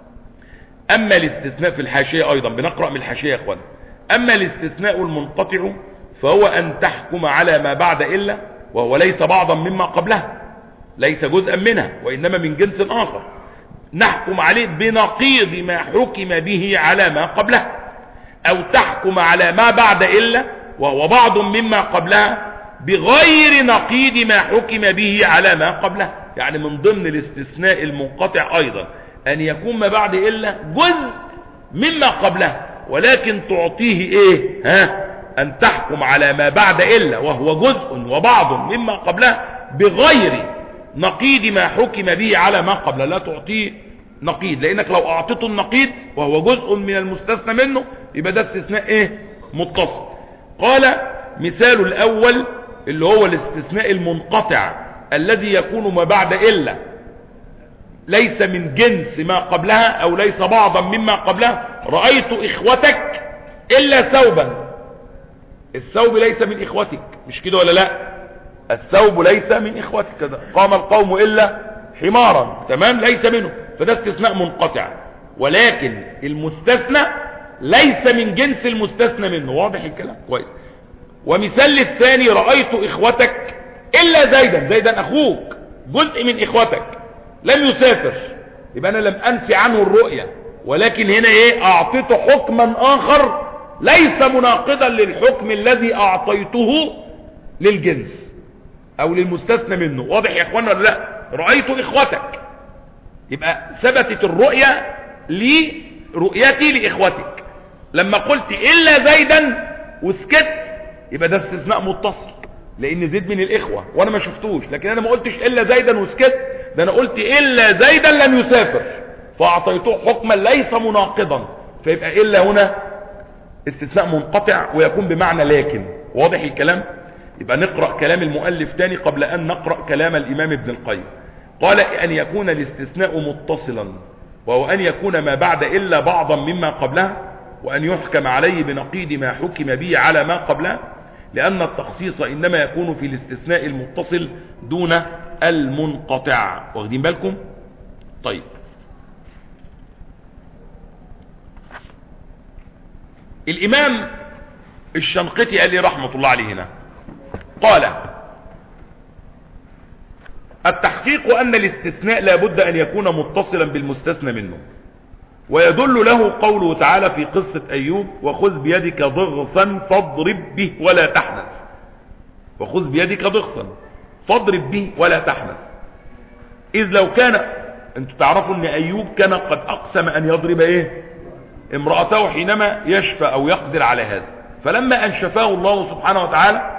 أما الاستثناء في الحاشية، أيضا بنقرأ من الحاشية يا أخوان: أما الاستثناء المنقطع فهو أن تحكم على ما بعد إلا، وهو ليس بعضا مما قبلها، ليس جزءا منها، وإنما من جنس آخر، نحكم عليه بنقيض ما حكم به على ما قبلها، أو تحكم على ما بعد إلا وهو بعض مما قبلها بغير نقيض ما حكم به على ما قبلها. يعني من ضمن الاستثناء المنقطع أيضا أن يكون ما بعد إلا جزء مما قبلها، ولكن تعطيه إيه؟ ها؟ أن تحكم على ما بعد إلا وهو جزء وبعض مما قبلها بغير نقيض ما حكم به على ما قبله، لا تعطيه نقيض، لأنك لو أعطيته النقيض وهو جزء من المستثنى منه يبقى ده استثناء إيه؟ متصل. قال: مثال الأول اللي هو الاستثناء المنقطع الذي يكون ما بعد إلا ليس من جنس ما قبلها أو ليس بعضا مما قبلها. رأيت إخوتك إلا ثوبا. الثوب ليس من إخوتك، مش كده ولا لا؟ الثوب ليس من إخوتك. قام القوم إلا حمارا، تمام، ليس منه، فده استثناء منقطع، ولكن المستثنى ليس من جنس المستثنى منه. واضح الكلام؟ كويس. ومثال الثاني: رأيت إخوتك إلا زيدا. زيدا أخوك، جزء من إخوتك، لم يسافر، يبقى أنا لم أنفي عنه الرؤية، ولكن هنا إيه؟ أعطيته حكما آخر ليس مناقضا للحكم الذي أعطيته للجنس أو للمستثنى منه. واضح يا إخوانا ولا لا؟ رأيت إخوتك، يبقى ثبتت الرؤية لرؤيتي لإخوتك. لما قلت إلا زيدا وسكت يبقى ده استثناء متصل، لأن زيد من الإخوة وأنا ما شفتوش، لكن أنا ما قلتش إلا زيدا وسكت، ده أنا قلت إلا زيدا لم يسافر، فأعطيته حكما ليس مناقضا، فيبقى إلا هنا استثناء منقطع ويكون بمعنى لكن. واضح الكلام؟ يبقى نقرأ كلام المؤلف تاني قبل أن نقرأ كلام الإمام ابن القيم. قال: أن يكون الاستثناء متصلا، وهو أن يكون ما بعد إلا بعضا مما قبلها، وأن يحكم عليه بنقيض ما حكم به على ما قبلها، لأن التخصيص إنما يكون في الاستثناء المتصل دون المنقطع. واخدين بالكم؟ طيب، الإمام الشنقيطي قال لي رحمة الله عليه هنا، قال: التحقيق أن الاستثناء لا بد أن يكون متصلا بالمستثنى منه، ويدل له قوله تعالى في قصة أيوب: وخذ بيدك ضغثا فاضرب به ولا تحنث. وخذ بيدك ضغثا فاضرب به ولا تحنث. إذ لو كان، انتوا تعرفوا أن أيوب كان قد أقسم أن يضرب إيه؟ امرأته حينما يشفى أو يقدر على هذا، فلما أن شفاه الله سبحانه وتعالى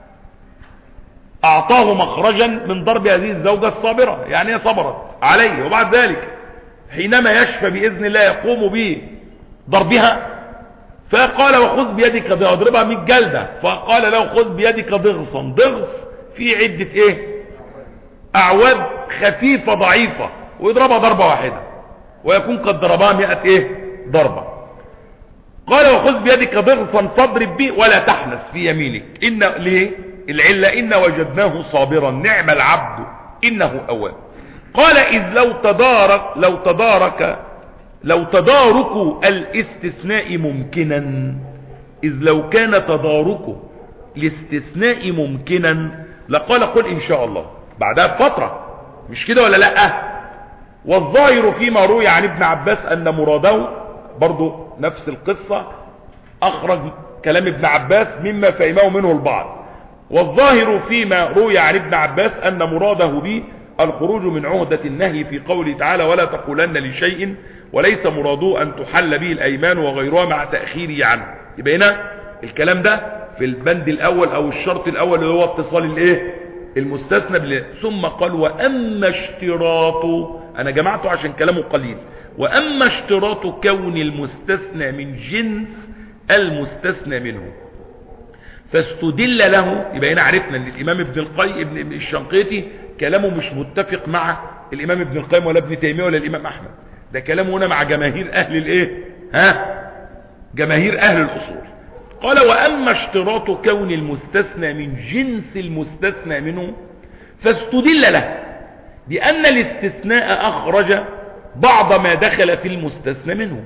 أعطاه مخرجا من ضرب هذه الزوجة الصابرة، يعني هي صبرت عليه، وبعد ذلك حينما يشفى بإذن الله يقوم به ضربها، فقال: وخذ بيدك ضربها مئة جلدة، فقال له: خذ بيدك ضغصا. ضغص في عدة ايه؟ أعواد خفيفة ضعيفة، ويضربها ضربة واحدة، ويكون قد ضربها مئة ايه؟ ضربة. قال: وخذ بيدك ضغصا فاضرب به ولا تحنث في يمينك. إن ليه؟ العلة: إن وجدناه صابرا نعم العبد إنه أواب. قال: إذ لو تدارك لو تدارك لو تدارك الاستثناء ممكنا، إذ لو كان تدارك الاستثناء ممكنا لقال: قل إن شاء الله، بعدها بفترة، مش كده ولا لأ؟ والظاهر فيما روي عن ابن عباس أن مراده، برضو نفس القصة، أخرج كلام ابن عباس مما فهمه منه البعض. والظاهر فيما روي عن ابن عباس أن مراده به الخروج من عهدة النهي في قوله تعالى: ولا تقولن لشيء وليس مراده أن تحل به الأيمان وغيرها مع تأخيره عنه. يبقى هنا الكلام ده في البند الأول أو الشرط الأول اللي هو اتصال الايه المستثنى بالله. ثم قال وأما اشتراطه، أنا جمعته عشان كلامه قليل، وأما اشتراط كون المستثنى من جنس المستثنى منه فاستدل له. يبقى هنا عرفنا ان الامام ابن القيم ابن الشنقيطي كلامه مش متفق مع الامام ابن القيم ولا ابن تيميه ولا الامام احمد، ده كلامه هنا مع جماهير اهل الايه ها جماهير اهل الاصول. قال واما اشتراط كون المستثنى من جنس المستثنى منه فاستدل له بان الاستثناء اخرج بعض ما دخل في المستثنى منه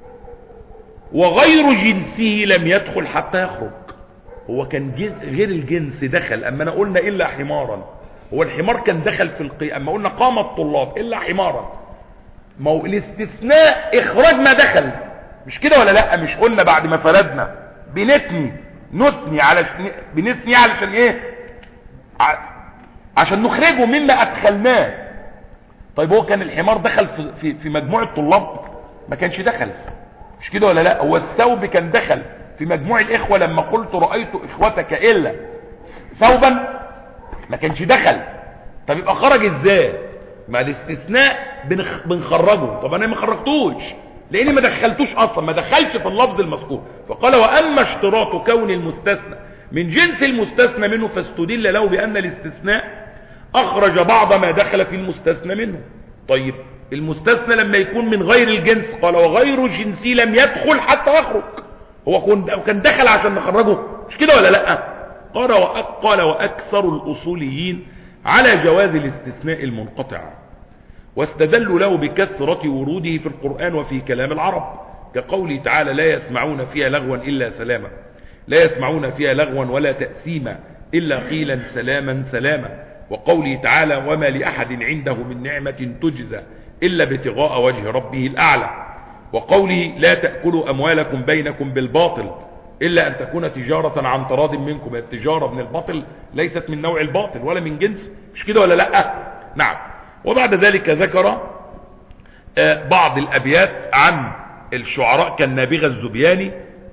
وغير جنسه لم يدخل حتى يخرج. هو كان غير الجنس دخل، اما انا قلنا الا حمارا، هو الحمار كان دخل في القي، اما قلنا قام الطلاب الا حمارا، ما هو الاستثناء اخراج ما دخل، مش كده ولا لا؟ مش قلنا بعد ما فردنا بنثني نثني على بنثني علشان ايه؟ عشان نخرجه مما ادخلناه. طيب هو كان الحمار دخل في في, في مجموع الطلاب؟ ما كانش دخل، مش كده ولا لا؟ هو الثوب كان دخل في مجموع الاخوة لما قلت رأيت اخوتك الا ثوبا؟ ما كانش دخل. طب يبقى خرج ازاي؟ ما الاستثناء بنخ... بنخرجه. طب انا ما خرجتوش لاني ما دخلتوش اصلا، ما دخلش في اللفظ المذكور. فقال واما اشتراط كون المستثنى من جنس المستثنى منه فاستدل له بان الاستثناء اخرج بعض ما دخل في المستثنى منه. طيب المستثنى لما يكون من غير الجنس، قال وغير جنسي لم يدخل حتى يخرج، هو كان دخل عشان نخرجه، مش كده ولا لا؟ قال قال واكثر الاصوليين على جواز الاستثناء المنقطع، واستدلوا له بكثرة وروده في القرآن وفي كلام العرب، كقوله تعالى لا يسمعون فيها لغوا إلا سلاما، لا يسمعون فيها لغوا ولا تأثيما إلا قيلا سلاما سلاما، وقوله تعالى وما لأحد عنده من نعمة تجزى إلا ابتغاء وجه ربه الأعلى، وقوله لا تأكلوا أموالكم بينكم بالباطل إلا أن تكون تجارة عن تراض منكم. التجارة من الباطل ليست من نوع الباطل ولا من جنس، مش كده ولا لا؟ نعم. وبعد ذلك ذكر بعض الأبيات عن الشعراء كالنابغة الزبياني،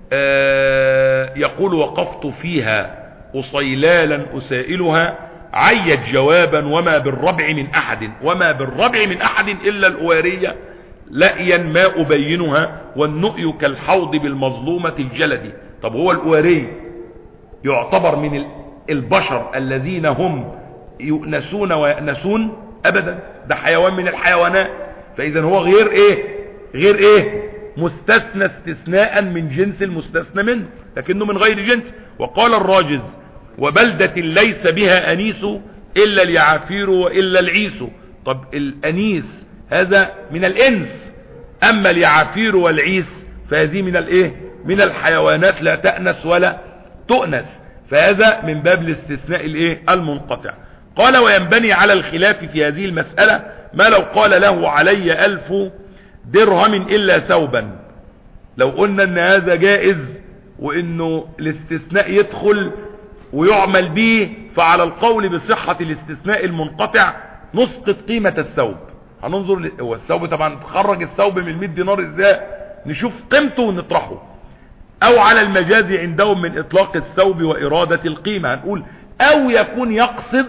يقول وقفت فيها أصيلالا أسائلها عيت جوابا وما بالربع من أحد، وما بالربع من أحد إلا الأوارية لأيا ما أبينها والنؤي كالحوض بالمظلومة الجلد. طب هو الأواري يعتبر من البشر الذين هم يؤنسون ويأنسون؟ أبدا، ده حيوان من الحيوانات. فإذا هو غير إيه غير إيه مستثنى استثناء من جنس المستثنى منه، لكنه من غير جنس. وقال الراجز وبلدة ليس بها أنيس إلا اليعافير وإلا العيس. طب الأنيس هذا من الإنس، أما اليعافير والعيس فهذه من الإيه من الحيوانات لا تأنس ولا تؤنس، فهذا من باب الاستثناء الإيه المنقطع. قال وينبني على الخلاف في هذه المسألة ما لو قال له علي ألف درهم إلا ثوبا. لو قلنا ان هذا جائز وانه الاستثناء يدخل ويعمل به، فعلى القول بصحة الاستثناء المنقطع نسقط قيمة الثوب. هننظر هو الثوب طبعا تخرج الثوب من المئة دينار ازاي، نشوف قيمته ونطرحه. او على المجاز عندهم من اطلاق الثوب وارادة القيمة، هنقول او يكون يقصد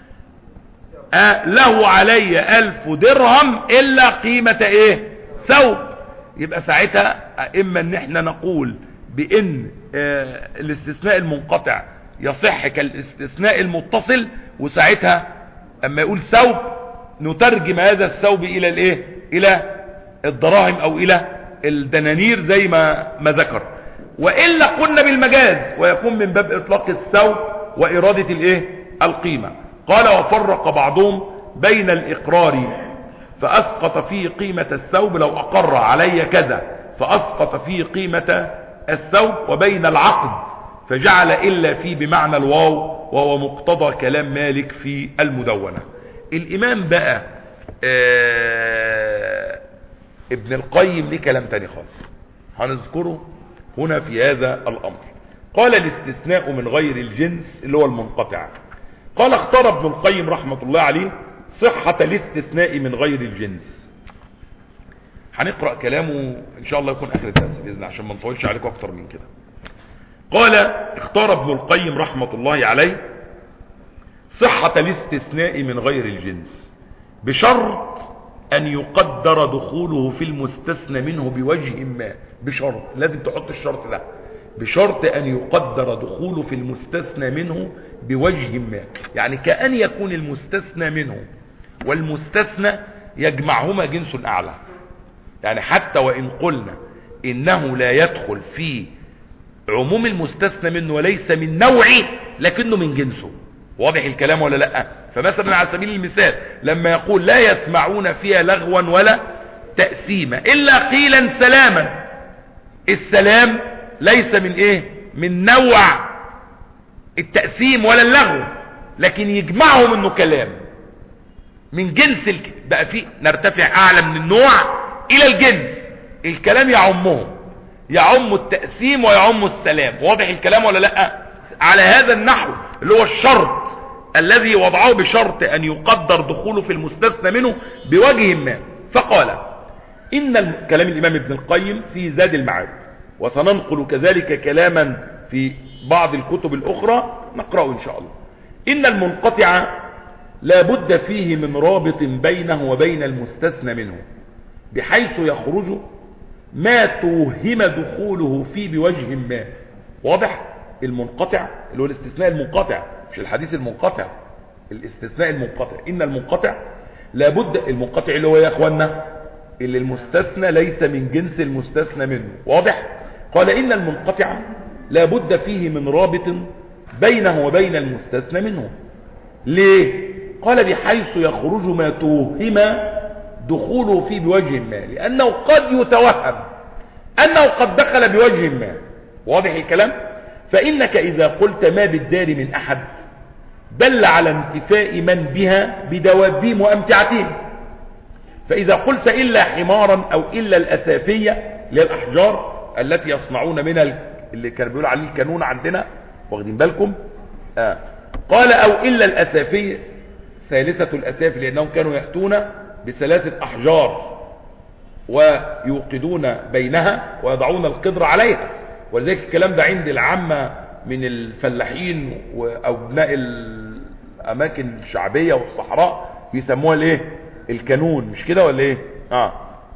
أه له علي الف درهم الا قيمة ايه ثوب. يبقى ساعتها اما ان احنا نقول بان أه الاستثناء المنقطع يصح كالاستثناء المتصل، وساعتها اما يقول ثوب نترجم هذا الثوب الى الايه الى الدراهم او الى الدنانير زي ما ما ذكر. والا قلنا بالمجاز ويكون من باب اطلاق الثوب وارادة الايه القيمة. قال وفرق بعضهم بين الاقرار فاسقط فيه قيمة الثوب، لو اقر علي كذا فاسقط فيه قيمة الثوب، وبين العقد فجعل الا فيه بمعنى الواو، وهو مقتضى كلام مالك في المدونة. الامام بقى آه ابن القيم ليه كلام تاني خالص هنذكره هنا في هذا الامر. قال الاستثناء من غير الجنس اللي هو المنقطع. قال اختار ابن القيم رحمة الله عليه صحة الاستثناء من غير الجنس، هنقرأ كلامه ان شاء الله يكون اخر الدرس باذن الله عشان ما نطولش عليكم اكتر من كده. قال اختار ابن القيم رحمة الله عليه صحة الاستثناء من غير الجنس بشرط ان يقدر دخوله في المستثنى منه بوجه ما. بشرط، لازم تحط الشرط ده، بشرط ان يقدر دخوله في المستثنى منه بوجه ما. يعني كأن يكون المستثنى منه والمستثنى يجمعهما جنس اعلى. يعني حتى وان قلنا انه لا يدخل في عموم المستثنى منه وليس من نوعه لكنه من جنسه. واضح الكلام ولا لا؟ فمثلا على سبيل المثال لما يقول لا يسمعون فيها لغوا ولا تأثيما الا قيلا سلاما، السلام ليس من ايه؟ من نوع التأثيم ولا اللغو، لكن يجمعهم انه كلام من جنس الك... بقى فيه نرتفع اعلى من النوع الى الجنس. الكلام يعمهم، يعم التأثيم ويعم السلام. واضح الكلام ولا لا؟ على هذا النحو اللي هو الشرط الذي وضعه بشرط ان يقدر دخوله في المستثنى منه بوجه ما. فقال ان كلام الامام ابن القيم في زاد المعاد، وسننقل كذلك كلاما في بعض الكتب الاخرى نقرأه ان شاء الله. ان المنقطع لا بد فيه من رابط بينه وبين المستثنى منه بحيث يخرج ما توهم دخوله فيه بوجه ما. واضح؟ المنقطع اللي هو الاستثناء المنقطع، مش الحديث المنقطع، الاستثناء المنقطع. ان المنقطع لابد، المنقطع اللي هو يا اخوانا اللي المستثنى ليس من جنس المستثنى منه. واضح؟ قال ان المنقطع لابد فيه من رابط بينه وبين المستثنى منه. ليه؟ قال بحيث يخرج ما توهم دخوله فيه بوجه ما، لانه قد يتوهم انه قد دخل بوجه ما. واضح الكلام؟ فانك اذا قلت ما بالدار من احد دل على انتفاء من بها بدوابهم وامتعتهم. فاذا قلت الا حمارا او الا الاسافية اللي هي الاحجار التي يصنعون منها اللي كانوا بيقولوا عليه الكانون عندنا، واخدين بالكم؟ آه. قال او الا الاسافية ثالثة الاسافي، لانهم كانوا يأتون بثلاثة احجار ويوقدون بينها ويضعون القدر عليها. ولذلك الكلام ده عند العامة من الفلاحين وابناء الاماكن الشعبية والصحراء بيسموها الايه؟ الكانون، مش كده ولا ايه؟ اه.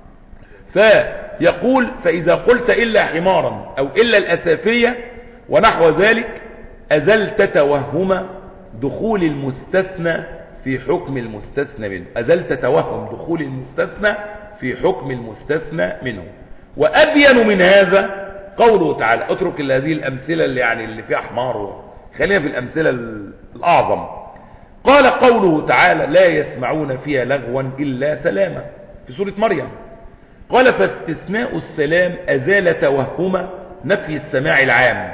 فيقول فاذا قلت الا حمارا او الا الاسافية ونحو ذلك ازلت توهم دخول المستثنى في حكم المستثنى منه. ازلت توهم دخول المستثنى في حكم المستثنى منه. وابين من هذا قوله تعالى، اترك هذه الامثله اللي يعني اللي فيها حمار، خلينا في الامثله الاعظم. قال قوله تعالى لا يسمعون فيها لغوا الا سلاما في سوره مريم. قال فاستثناء السلام ازال توهم نفي السماع العام.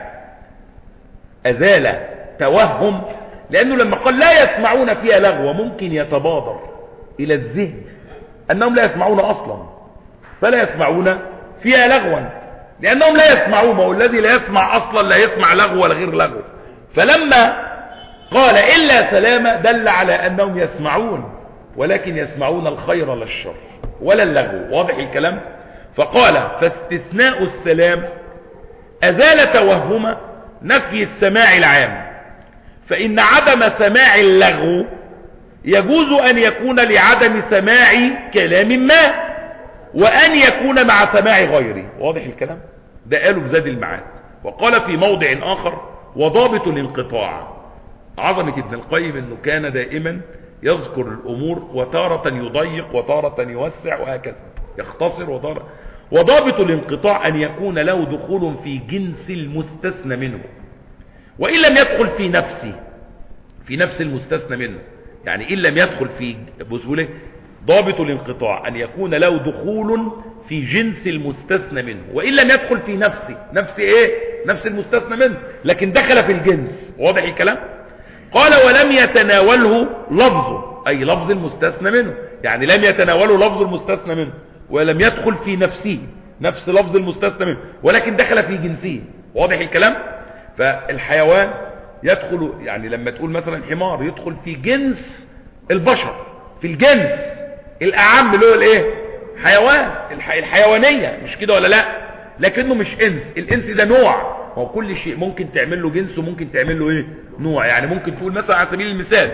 ازال توهم، لانه لما قال لا يسمعون فيها لغوا ممكن يتبادر الى الذهن انهم لا يسمعون اصلا، فلا يسمعون فيها لغوا لانهم لا يسمعون. والذي لا يسمع اصلا لا يسمع لغو ولا غير لغو. فلما قال الا سلامة دل على انهم يسمعون، ولكن يسمعون الخير لا الشر ولا اللغو. واضح الكلام؟ فقال فاستثناء السلام ازال توهم نفي السماع العام، فان عدم سماع اللغو يجوز ان يكون لعدم سماع كلام ما، وان يكون مع سماع غيره. واضح الكلام؟ ده قالوا في زاد المعاد. وقال في موضع اخر وضابط الانقطاع. عظمة ابن القيم انه كان دائما يذكر الامور وتارة يضيق وتارة يوسع وهكذا، يختصر وتارة. وضابط الانقطاع ان يكون له دخول في جنس المستثنى منه وان لم يدخل في نفسه، في نفس المستثنى منه. يعني ان لم يدخل في بسهوله. ضابط الانقطاع ان يكون له دخول في جنس المستثنى منه وان لم يدخل في نفسه. نفس ايه؟ نفس المستثنى منه، لكن دخل في الجنس. واضح الكلام؟ قال ولم يتناوله لفظه، اي لفظ المستثنى منه، يعني لم يتناوله لفظ المستثنى منه ولم يدخل في نفسه نفس لفظ المستثنى منه، ولكن دخل في جنسه. واضح الكلام؟ فالحيوان يدخل، يعني لما تقول مثلا حمار يدخل في جنس البشر، في الجنس الاعم اللي هو الايه؟ حيوان، الح... الحيوانية، مش كده ولا لا؟ لكنه مش انس. الانس ده نوع، هو كل شيء ممكن تعمل له جنس وممكن تعمل له ايه؟ نوع. يعني ممكن تقول مثلا على سبيل المثال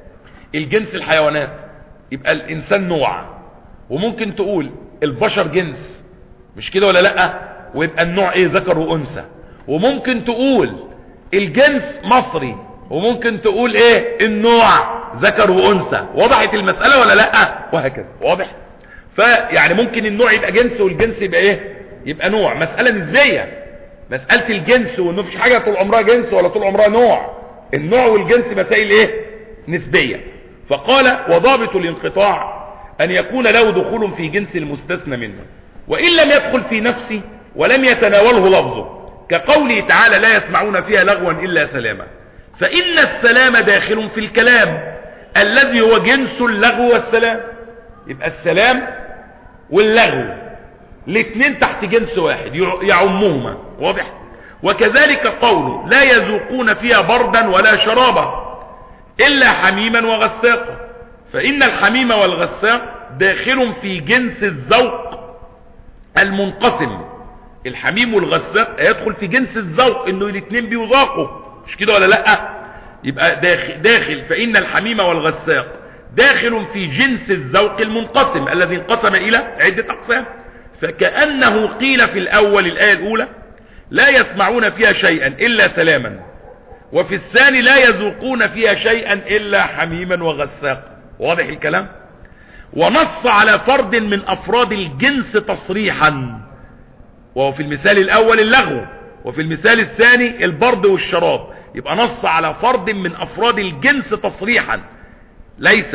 الجنس الحيوانات، يبقى الانسان نوع، وممكن تقول البشر جنس، مش كده ولا لا؟ ويبقى النوع ايه؟ ذكر وانثى. وممكن تقول الجنس مصري، وممكن تقول ايه؟ النوع ذكر وانثى. وضحت المسألة ولا لا؟ وهكذا. واضح؟ فيعني ممكن النوع يبقى جنس والجنس يبقى ايه؟ يبقى نوع. مسألة نسبية، مسألة الجنس، وانه مفيش حاجة طول عمرها جنس ولا طول عمرها نوع. النوع والجنس مسائل ايه؟ نسبية. فقال وضابط الانقطاع ان يكون له دخول في جنس المستثنى منه، وان لم يدخل في نفسه ولم يتناوله لفظه، كقوله تعالى لا يسمعون فيها لغوا الا سلاما، فان السلام داخل في الكلام الذي هو جنس اللغو والسلام. يبقى السلام واللغو الاثنين تحت جنس واحد يعمهما. واضح؟ وكذلك قوله لا يذوقون فيها بردا ولا شرابا الا حميما وغساقا، فان الحميم والغساق داخل في جنس الذوق المنقسم. الحميم والغساق يدخل في جنس الذوق، انه الاثنين بيذاقوا، مش كده ولا لا؟ يبقى داخل, داخل فان الحميم والغساق داخل في جنس الذوق المنقسم الذي انقسم الى عدة اقسام. فكأنه قيل في الاول الايه الاولى لا يسمعون فيها شيئا الا سلاما، وفي الثاني لا يذوقون فيها شيئا الا حميما وغساقا. واضح الكلام؟ ونص على فرد من افراد الجنس تصريحا، وهو في المثال الاول اللغو، وفي المثال الثاني البرد والشراب. يبقى نص على فرد من افراد الجنس تصريحا، ليس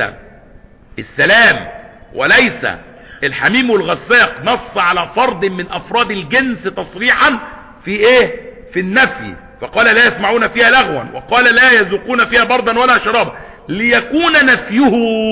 السلام وليس الحميم والغساق، نص على فرد من افراد الجنس تصريحا في ايه؟ في النفي. فقال لا يسمعون فيها لغوا، وقال لا يذوقون فيها بردا ولا شرابا، ليكون نفيه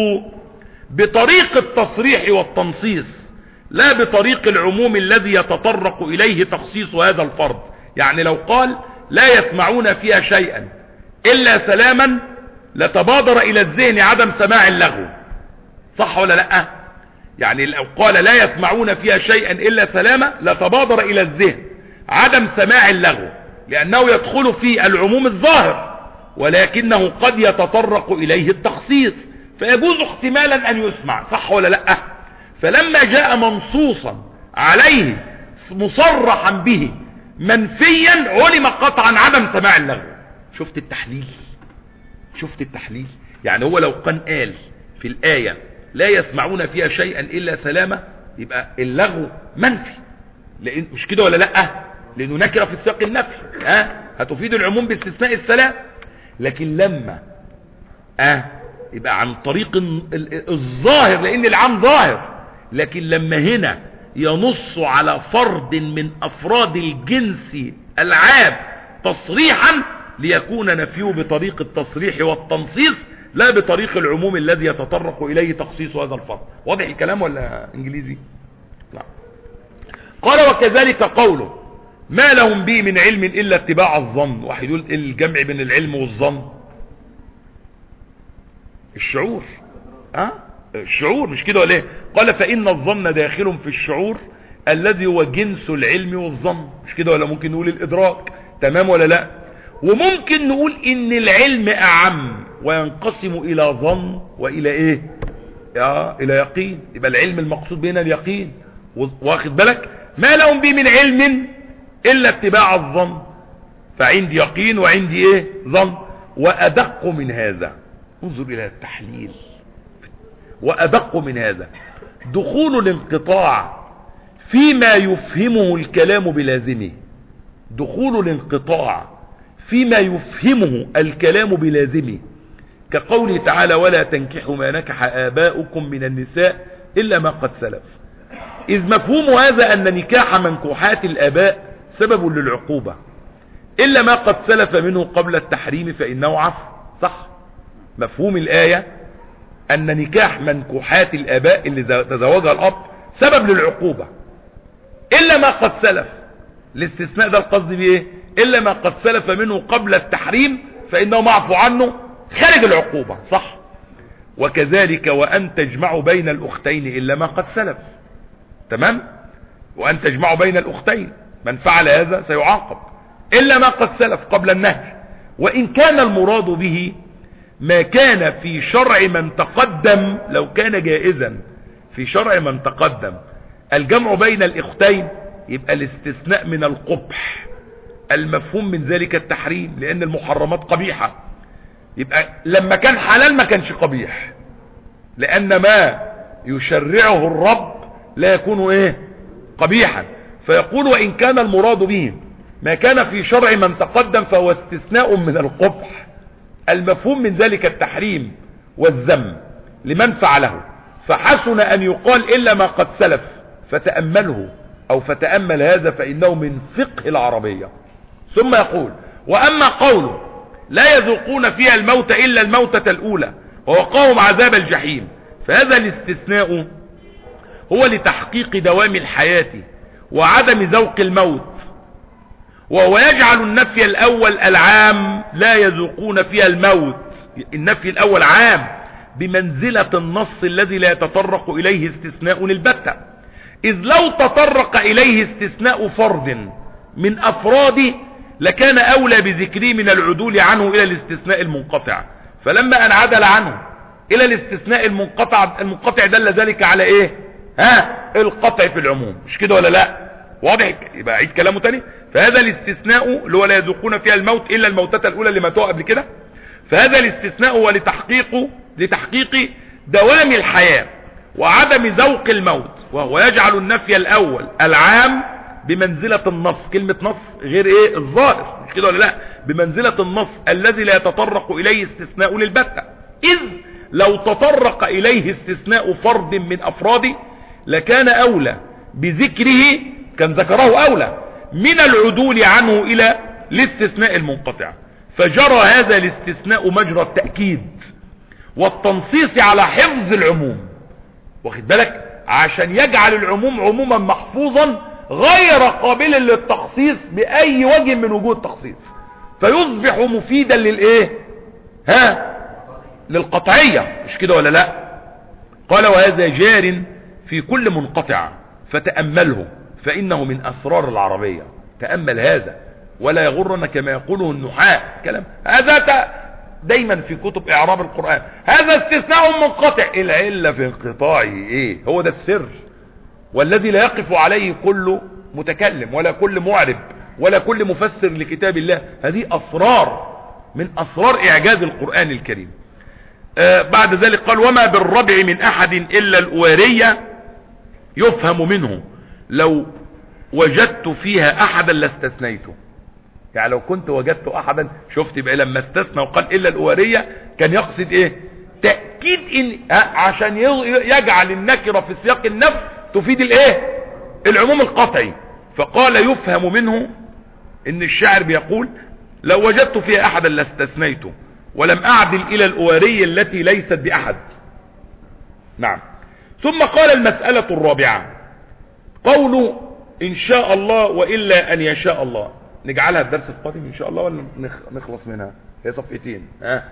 بطريق التصريح والتنصيص لا بطريق العموم الذي يتطرق اليه تخصيص هذا الفرد. يعني لو قال لا يسمعون فيها شيئا الا سلاما لتبادر الى الذهن عدم سماع اللغو، صح ولا لا؟ يعني لو قال لا يسمعون فيها شيئا الا سلاما لتبادر الى الذهن عدم سماع اللغو، لانه يدخل في العموم الظاهر ولكنه قد يتطرق اليه التخصيص، فيجوز احتمالا ان يسمع، صح ولا لا؟ فلما جاء منصوصا عليه مصرحا به منفيا علم قطعا عدم سماع اللغو. شفت التحليل؟ شفت التحليل؟ يعني هو لو كان قال في الآية لا يسمعون فيها شيئا إلا سلامة، يبقى اللغو منفي، لأن مش كده ولا لا؟ لأنه نكرة في السياق النفي، ها هتفيد العموم باستثناء السلام. لكن لما اه يبقى عن طريق الظاهر، لأن العام ظاهر، لكن لما هنا ينص على فرد من أفراد الجنس العام تصريحا ليكون نفيه بطريق التصريح والتنصيص لا بطريق العموم الذي يتطرق إليه تخصيص هذا الفرد. واضح الكلام ولا إنجليزي؟ لا. قال وكذلك قوله ما لهم به من علم إلا اتباع الظن. واحد يقول الجمع بين العلم والظن الشعور، ها الشعور، مش كده ولا ايه؟ قال فإن الظن داخل في الشعور الذي هو جنس العلم والظن، مش كده ولا؟ ممكن نقول الإدراك، تمام ولا لا؟ وممكن نقول ان العلم اعم وينقسم الى ظن والى ايه؟ يا الى يقين. يبقى العلم المقصود بهنا اليقين، واخد بالك؟ ما لهم به من علم الا اتباع الظن، فعندي يقين وعندي ايه؟ ظن. وادق من هذا، انظر الى التحليل، وادق من هذا دخول الانقطاع فيما يفهمه الكلام بلازمه. دخول الانقطاع فيما يفهمه الكلام بلازمه، كقوله تعالى ولا تنكحوا ما نكح آباؤكم من النساء إلا ما قد سلف، إذ مفهوم هذا أن نكاح منكوحات الآباء سبب للعقوبة، إلا ما قد سلف منه قبل التحريم فإنه عفو، صح؟ مفهوم الآية أن نكاح منكوحات الآباء اللي تزوجها الأب سبب للعقوبة، إلا ما قد سلف. الاستثناء ده القصد بإيه؟ إلا ما قد سلف منه قبل التحريم فإنه معفو عنه خارج العقوبة، صح؟ وكذلك وأن تجمعوا بين الأختين إلا ما قد سلف، تمام. وأن تجمعوا بين الأختين، من فعل هذا سيعاقب إلا ما قد سلف قبل النهي. وإن كان المراد به ما كان في شرع من تقدم، لو كان جائزا في شرع من تقدم الجمع بين الأختين، يبقى الاستثناء من القبح المفهوم من ذلك التحريم، لأن المحرمات قبيحة. يبقى لما كان حلال ما كانش قبيح، لأن ما يشرعه الرب لا يكون ايه قبيحا. فيقول وإن كان المراد به ما كان في شرع من تقدم فهو استثناء من القبح المفهوم من ذلك التحريم والذم لمن فعله، فحسن أن يقال إلا ما قد سلف، فتأمله أو فتأمل هذا فإنه من فقه العربية. ثم يقول وأما قوله لا يذوقون فيها الموت إلا الموتة الأولى ووقاهم عذاب الجحيم، فهذا الاستثناء هو لتحقيق دوام الحياة وعدم ذوق الموت، وهو يجعل النفي الأول العام لا يذوقون فيها الموت، النفي الأول عام بمنزلة النص الذي لا يتطرق إليه استثناء البتة، إذ لو تطرق إليه استثناء فرد من أفراده لكان أولى بذكره من العدول عنه إلى الاستثناء المنقطع. فلما أن عدل عنه إلى الاستثناء المنقطع المنقطع دل ذلك على إيه؟ ها القطع في العموم، مش كده ولا لا؟ واضح؟ يبقى عيد كلامه تاني. فهذا الاستثناء اللي هو لا يذوقون فيها الموت إلا الموتة الأولى اللي ماتوها قبل كده، فهذا الاستثناء هو لتحقيق لتحقيق دوام الحياة وعدم ذوق الموت، وهو يجعل النفي الأول العام بمنزلة النص، كلمة نص غير ايه الظاهر، مش كده ولا لا؟ بمنزلة النص الذي لا يتطرق إليه استثناء للبتة، إذ لو تطرق إليه استثناء فرد من أفراده لكان أولى بذكره، كان ذكره أولى من العدول عنه إلى الاستثناء المنقطع. فجرى هذا الاستثناء مجرى التأكيد والتنصيص على حفظ العموم، واخد بالك، عشان يجعل العموم عموما محفوظا غير قابل للتخصيص بأي وجه من وجوه التخصيص، فيصبح مفيدا للإيه؟ ها للقطعية، مش كده ولا لا؟ قال وهذا جار في كل منقطع فتأمله فإنه من أسرار العربية. تأمل هذا ولا يغرنا كما يقوله النحاة كلام هذا دايما في كتب إعراب القرآن، هذا استثناء منقطع، العلة في انقطاعه ايه؟ هو ده السر، والذي لا يقف عليه كل متكلم ولا كل معرب ولا كل مفسر لكتاب الله. هذه أسرار من أسرار إعجاز القرآن الكريم. آه بعد ذلك قال وما بالربع من أحد إلا الأوارية يفهم منه لو وجدت فيها أحدا لاستثنيته. يعني لو كنت وجدت أحدا، شفت بقى لما استثنى وقال إلا الأوارية كان يقصد إيه؟ تأكيد إن عشان يجعل النكرة في سياق النفي تفيد الإيه؟ العموم القطعي. فقال يفهم منه إن الشاعر بيقول لو وجدت فيها أحدا لاستثنيته ولم أعدل إلى الأوارية التي ليست بأحد. نعم. ثم قال المسألة الرابعة قوله إن شاء الله وإلا أن يشاء الله. نجعلها الدرس القادم إن شاء الله ولا نخلص منها؟ هي صفحتين ها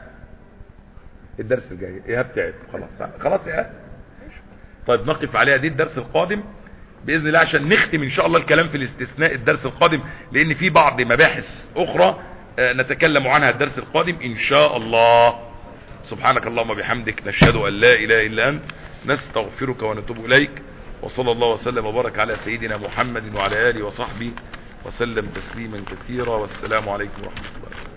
الدرس الجاي. إيهاب تعب خلاص خلاص يا طيب نقف عليها دي الدرس القادم بإذن الله عشان نختم إن شاء الله الكلام في الاستثناء الدرس القادم، لأن في بعض مباحث أخرى نتكلم عنها الدرس القادم إن شاء الله. سبحانك اللهم وبحمدك نشهد أن لا إله إلا أنت نستغفرك ونتوب إليك، وصلى الله وسلم وبارك على سيدنا محمد وعلى آله وصحبه وسلم تسليما كثيرا، والسلام عليكم ورحمة الله.